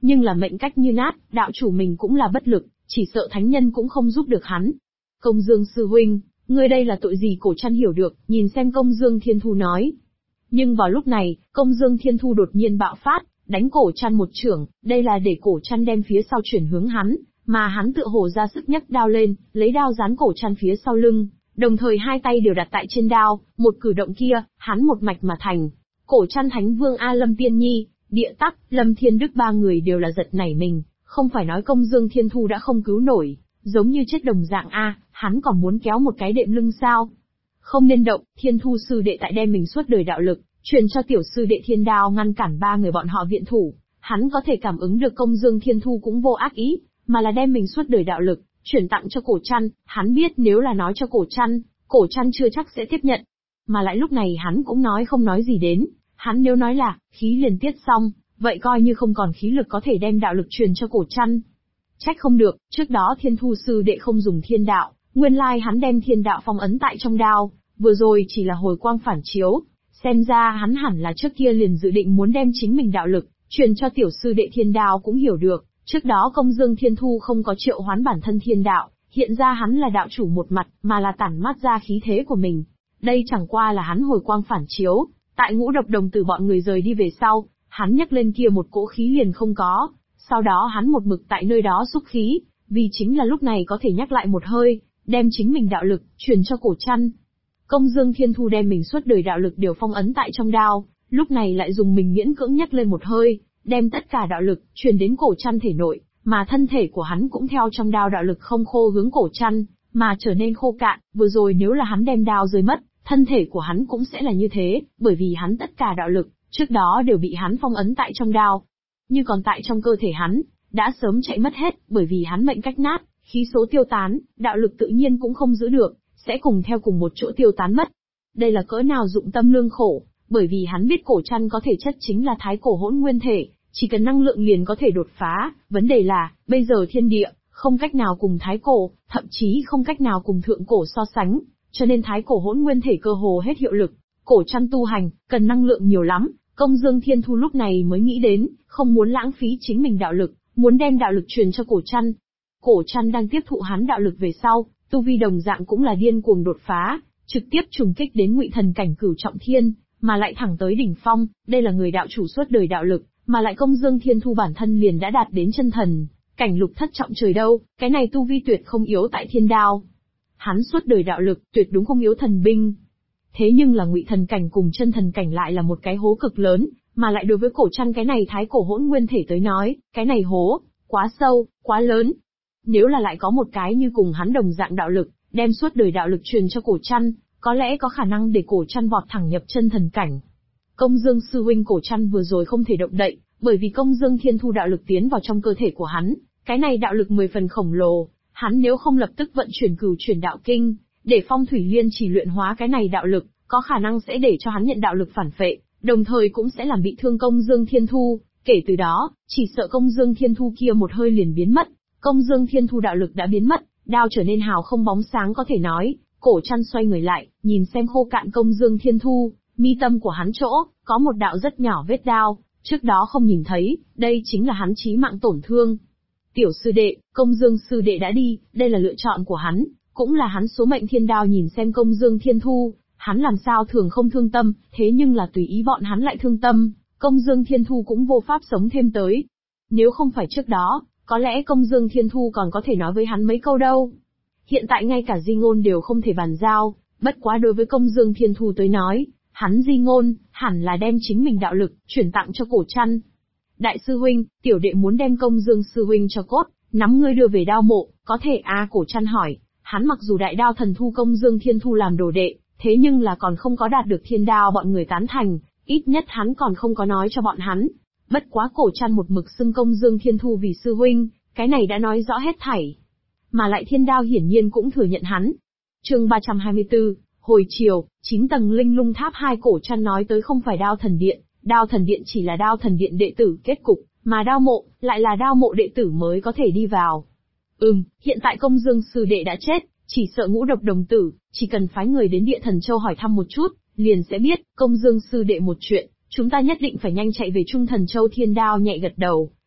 Nhưng là mệnh cách như nát, đạo chủ mình cũng là bất lực, chỉ sợ thánh nhân cũng không giúp được hắn. Công Dương sư huynh, ngươi đây là tội gì? Cổ Trăn hiểu được, nhìn xem Công Dương Thiên Thu nói. Nhưng vào lúc này, Công Dương Thiên Thu đột nhiên bạo phát, đánh Cổ Trăn một chưởng, đây là để Cổ Trăn đem phía sau chuyển hướng hắn, mà hắn tựa hồ ra sức nhấc đao lên, lấy đao dán Cổ Trăn phía sau lưng, đồng thời hai tay đều đặt tại trên đao, một cử động kia, hắn một mạch mà thành. Cổ Trăn Thánh Vương A Lâm Tiên Nhi, Địa Tắc, Lâm Thiên Đức ba người đều là giật nảy mình, không phải nói Công Dương Thiên Thu đã không cứu nổi, giống như chết đồng dạng a, hắn còn muốn kéo một cái đệm lưng sao? Không nên động, Thiên Thu sư đệ tại đem mình suốt đời đạo lực, truyền cho tiểu sư đệ Thiên Đao ngăn cản ba người bọn họ viện thủ, hắn có thể cảm ứng được Công Dương Thiên Thu cũng vô ác ý, mà là đem mình suốt đời đạo lực, chuyển tặng cho Cổ Trăn, hắn biết nếu là nói cho Cổ Trăn chưa chắc sẽ tiếp nhận. Mà lại lúc này hắn cũng nói không nói gì đến, hắn nếu nói là, khí liền tiết xong, vậy coi như không còn khí lực có thể đem đạo lực truyền cho Cổ Trăn. Trách không được, trước đó Thiên Thu sư đệ không dùng thiên đạo, nguyên lai hắn đem thiên đạo phong ấn tại trong đao, vừa rồi chỉ là hồi quang phản chiếu, xem ra hắn hẳn là trước kia liền dự định muốn đem chính mình đạo lực, truyền cho tiểu sư đệ Thiên Đao cũng hiểu được, trước đó Công Dương Thiên Thu không có triệu hoán bản thân thiên đạo, hiện ra hắn là đạo chủ một mặt, mà là tản mát ra khí thế của mình. Đây chẳng qua là hắn hồi quang phản chiếu, tại Ngũ Độc Đồng Tử bọn người rời đi về sau, hắn nhắc lên kia một cỗ khí liền không có, sau đó hắn một mực tại nơi đó xúc khí, vì chính là lúc này có thể nhắc lại một hơi, đem chính mình đạo lực, truyền cho Cổ Trăn. Công Dương Thiên Thu đem mình suốt đời đạo lực đều phong ấn tại trong đao, lúc này lại dùng mình miễn cưỡng nhắc lên một hơi, đem tất cả đạo lực, truyền đến Cổ Trăn thể nội, mà thân thể của hắn cũng theo trong đao đạo lực không khô hướng Cổ Trăn, mà trở nên khô cạn, vừa rồi nếu là hắn đem đao rơi mất, thân thể của hắn cũng sẽ là như thế, bởi vì hắn tất cả đạo lực, trước đó đều bị hắn phong ấn tại trong đao. Như còn tại trong cơ thể hắn, đã sớm chạy mất hết, bởi vì hắn mệnh cách nát, khí số tiêu tán, đạo lực tự nhiên cũng không giữ được, sẽ cùng theo cùng một chỗ tiêu tán mất. Đây là cỡ nào dụng tâm lương khổ, bởi vì hắn biết Cổ Trăn có thể chất chính là thái cổ hỗn nguyên thể, chỉ cần năng lượng liền có thể đột phá, vấn đề là, bây giờ thiên địa, không cách nào cùng thái cổ, thậm chí không cách nào cùng thượng cổ so sánh, cho nên thái cổ hỗn nguyên thể cơ hồ hết hiệu lực. Cổ Trăn tu hành, cần năng lượng nhiều lắm, Công Dương Thiên Thu lúc này mới nghĩ đến, không muốn lãng phí chính mình đạo lực, muốn đem đạo lực truyền cho Cổ Trăn. Cổ Trăn đang tiếp thụ hắn đạo lực về sau, tu vi đồng dạng cũng là điên cuồng đột phá, trực tiếp trùng kích đến Ngụy Thần cảnh cửu trọng thiên, mà lại thẳng tới đỉnh phong, đây là người đạo chủ suốt đời đạo lực, mà lại Công Dương Thiên Thu bản thân liền đã đạt đến chân thần cảnh lục thất trọng trời đâu, cái này tu vi tuyệt không yếu tại thiên đao. Hắn suốt đời đạo lực, tuyệt đúng không yếu thần binh. Thế nhưng là Ngụy Thần cảnh cùng chân thần cảnh lại là một cái hố cực lớn, mà lại đối với Cổ Trăn cái này thái cổ hỗn nguyên thể tới nói, cái này hố, quá sâu, quá lớn. Nếu là lại có một cái như cùng hắn đồng dạng đạo lực, đem suốt đời đạo lực truyền cho Cổ Trăn, có lẽ có khả năng để Cổ Trăn vọt thẳng nhập chân thần cảnh. Công Dương sư huynh, Cổ Trăn vừa rồi không thể động đậy, bởi vì Công Dương Thiên Thu đạo lực tiến vào trong cơ thể của hắn, cái này đạo lực 10 phần khổng lồ, hắn nếu không lập tức vận chuyển cửu chuyển đạo kinh, để Phong Thủy Liên chỉ luyện hóa cái này đạo lực, có khả năng sẽ để cho hắn nhận đạo lực phản phệ, đồng thời cũng sẽ làm bị thương Công Dương Thiên Thu, kể từ đó, chỉ sợ Công Dương Thiên Thu kia một hơi liền biến mất. Công Dương Thiên Thu đạo lực đã biến mất, đao trở nên hào không bóng sáng có thể nói. Cổ Trăn xoay người lại, nhìn xem khô cạn Công Dương Thiên Thu, mi tâm của hắn chỗ, có một đạo rất nhỏ vết đao, trước đó không nhìn thấy, đây chính là hắn chí mạng tổn thương. Tiểu sư đệ, Công Dương sư đệ đã đi, đây là lựa chọn của hắn, cũng là hắn số mệnh. Thiên Đao nhìn xem Công Dương Thiên Thu, hắn làm sao thường không thương tâm, thế nhưng là tùy ý bọn hắn lại thương tâm, Công Dương Thiên Thu cũng vô pháp sống thêm tới. Nếu không phải trước đó, có lẽ Công Dương Thiên Thu còn có thể nói với hắn mấy câu đâu. Hiện tại ngay cả di ngôn đều không thể bàn giao, bất quá đối với Công Dương Thiên Thu tới nói, hắn di ngôn, hẳn là đem chính mình đạo lực, chuyển tặng cho Cổ Trăn. Đại sư huynh, tiểu đệ muốn đem Công Dương sư huynh cho cốt, nắm ngươi đưa về đao mộ, có thể à? Cổ Trăn hỏi, hắn mặc dù đại đao thần thu Công Dương Thiên Thu làm đồ đệ, thế nhưng là còn không có đạt được thiên đao bọn người tán thành, ít nhất hắn còn không có nói cho bọn hắn. Bất quá Cổ Trăn một mực xưng Công Dương Thiên Thu vì sư huynh, cái này đã nói rõ hết thảy. Mà lại thiên đao hiển nhiên cũng thừa nhận hắn. Chương 324, hồi chiều, 9 tầng linh lung tháp 2. Cổ Trăn nói tới không phải đao thần điện chỉ là đao thần điện đệ tử kết cục, mà đao mộ, lại là đao mộ đệ tử mới có thể đi vào. Hiện tại Công Dương sư đệ đã chết, chỉ sợ Ngũ Độc Đồng Tử, chỉ cần phái người đến Địa Thần Châu hỏi thăm một chút, liền sẽ biết, Công Dương sư đệ một chuyện, chúng ta nhất định phải nhanh chạy về Trung Thần Châu. Thiên Đao nhẹ gật đầu,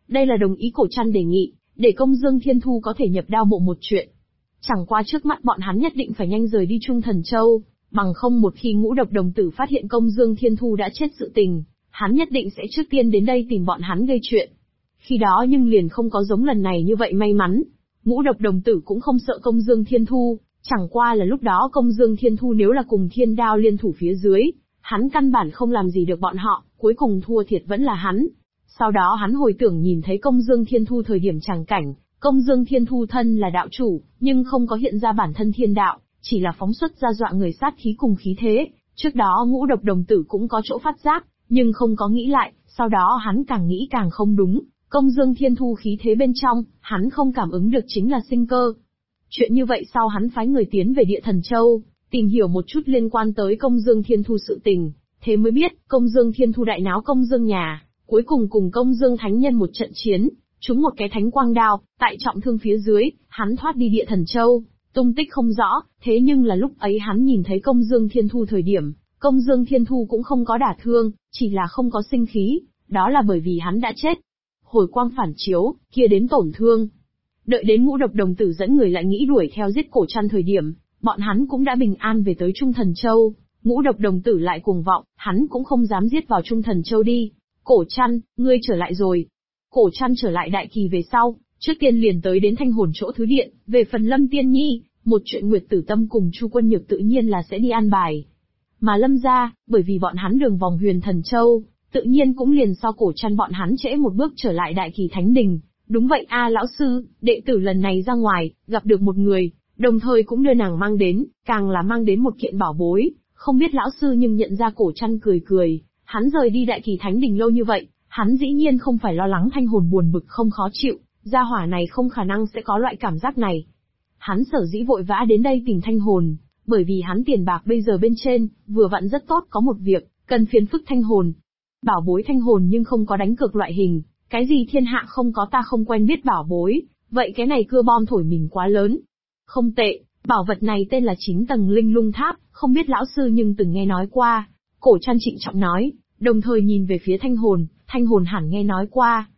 Đây là đồng ý Cổ Trăn đề nghị, để Công Dương Thiên Thu có thể nhập đao mộ một chuyện. Chẳng qua trước mắt bọn hắn nhất định phải nhanh rời đi Trung Thần Châu, bằng không một khi Ngũ Độc Đồng Tử phát hiện Công Dương Thiên Thu đã chết sự tình, hắn nhất định sẽ trước tiên đến đây tìm bọn hắn gây chuyện. Khi đó nhưng liền không có giống lần này như vậy may mắn. Ngũ Độc Đồng Tử cũng không sợ Công Dương Thiên Thu, chẳng qua là lúc đó Công Dương Thiên Thu nếu là cùng Thiên Đao liên thủ phía dưới, hắn căn bản không làm gì được bọn họ, cuối cùng thua thiệt vẫn là hắn. Sau đó hắn hồi tưởng nhìn thấy Công Dương Thiên Thu thời điểm tràng cảnh, Công Dương Thiên Thu thân là đạo chủ, nhưng không có hiện ra bản thân thiên đạo, chỉ là phóng xuất ra dọa người sát khí cùng khí thế. Trước đó Ngũ Độc Đồng Tử cũng có chỗ phát giác, nhưng không có nghĩ lại, sau đó hắn càng nghĩ càng không đúng. Công Dương Thiên Thu khí thế bên trong, hắn không cảm ứng được chính là sinh cơ. Chuyện như vậy sau hắn phái người tiến về Địa Thần Châu, tìm hiểu một chút liên quan tới Công Dương Thiên Thu sự tình, thế mới biết, Công Dương Thiên Thu đại náo Công Dương nhà, cuối cùng cùng Công Dương Thánh Nhân một trận chiến, trúng một cái thánh quang đao, tại trọng thương phía dưới, hắn thoát đi Địa Thần Châu, tung tích không rõ, thế nhưng là lúc ấy hắn nhìn thấy Công Dương Thiên Thu thời điểm, Công Dương Thiên Thu cũng không có đả thương, chỉ là không có sinh khí, đó là bởi vì hắn đã chết. Hồi quang phản chiếu, kia đến tổn thương. Đợi đến Ngũ Độc Đồng Tử dẫn người lại nghĩ đuổi theo giết Cổ Trăn thời điểm, bọn hắn cũng đã bình an về tới Trung Thần Châu. Ngũ Độc Đồng Tử lại cuồng vọng, hắn cũng không dám giết vào Trung Thần Châu đi. Cổ Trăn, ngươi trở lại rồi. Cổ Trăn trở lại Đại Kỳ về sau, trước tiên liền tới đến Thanh Hồn chỗ thứ điện, về phần Lâm Tiên Nhi, một chuyện Nguyệt Tử Tâm cùng Chu Quân Nhược tự nhiên là sẽ đi an bài. Mà Lâm gia, bởi vì bọn hắn đường vòng Huyền Thần Châu, tự nhiên cũng liền so Cổ Trăn bọn hắn trễ một bước trở lại Đại Kỳ Thánh Đình. Đúng vậy a lão sư, đệ tử lần này ra ngoài, gặp được một người, đồng thời cũng đưa nàng mang đến, càng là mang đến một kiện bảo bối, không biết lão sư nhưng nhận ra Cổ Trăn cười cười, hắn rời đi Đại Kỳ Thánh Đình lâu như vậy, hắn dĩ nhiên không phải lo lắng Thanh Hồn buồn bực không khó chịu, gia hỏa này không khả năng sẽ có loại cảm giác này. Hắn sở dĩ vội vã đến đây tìm Thanh Hồn, bởi vì hắn tiền bạc bây giờ bên trên, vừa vặn rất tốt có một việc, cần phiền phức Thanh Hồn. Bảo bối Thanh Hồn nhưng không có đánh cược loại hình, cái gì thiên hạ không có ta không quen biết bảo bối, vậy cái này cưa bom thổi mình quá lớn. Không tệ, bảo vật này tên là 9 tầng linh lung tháp, không biết lão sư nhưng từng nghe nói qua. Cổ Trăn trịnh trọng nói, đồng thời nhìn về phía Thanh Hồn hẳn nghe nói qua.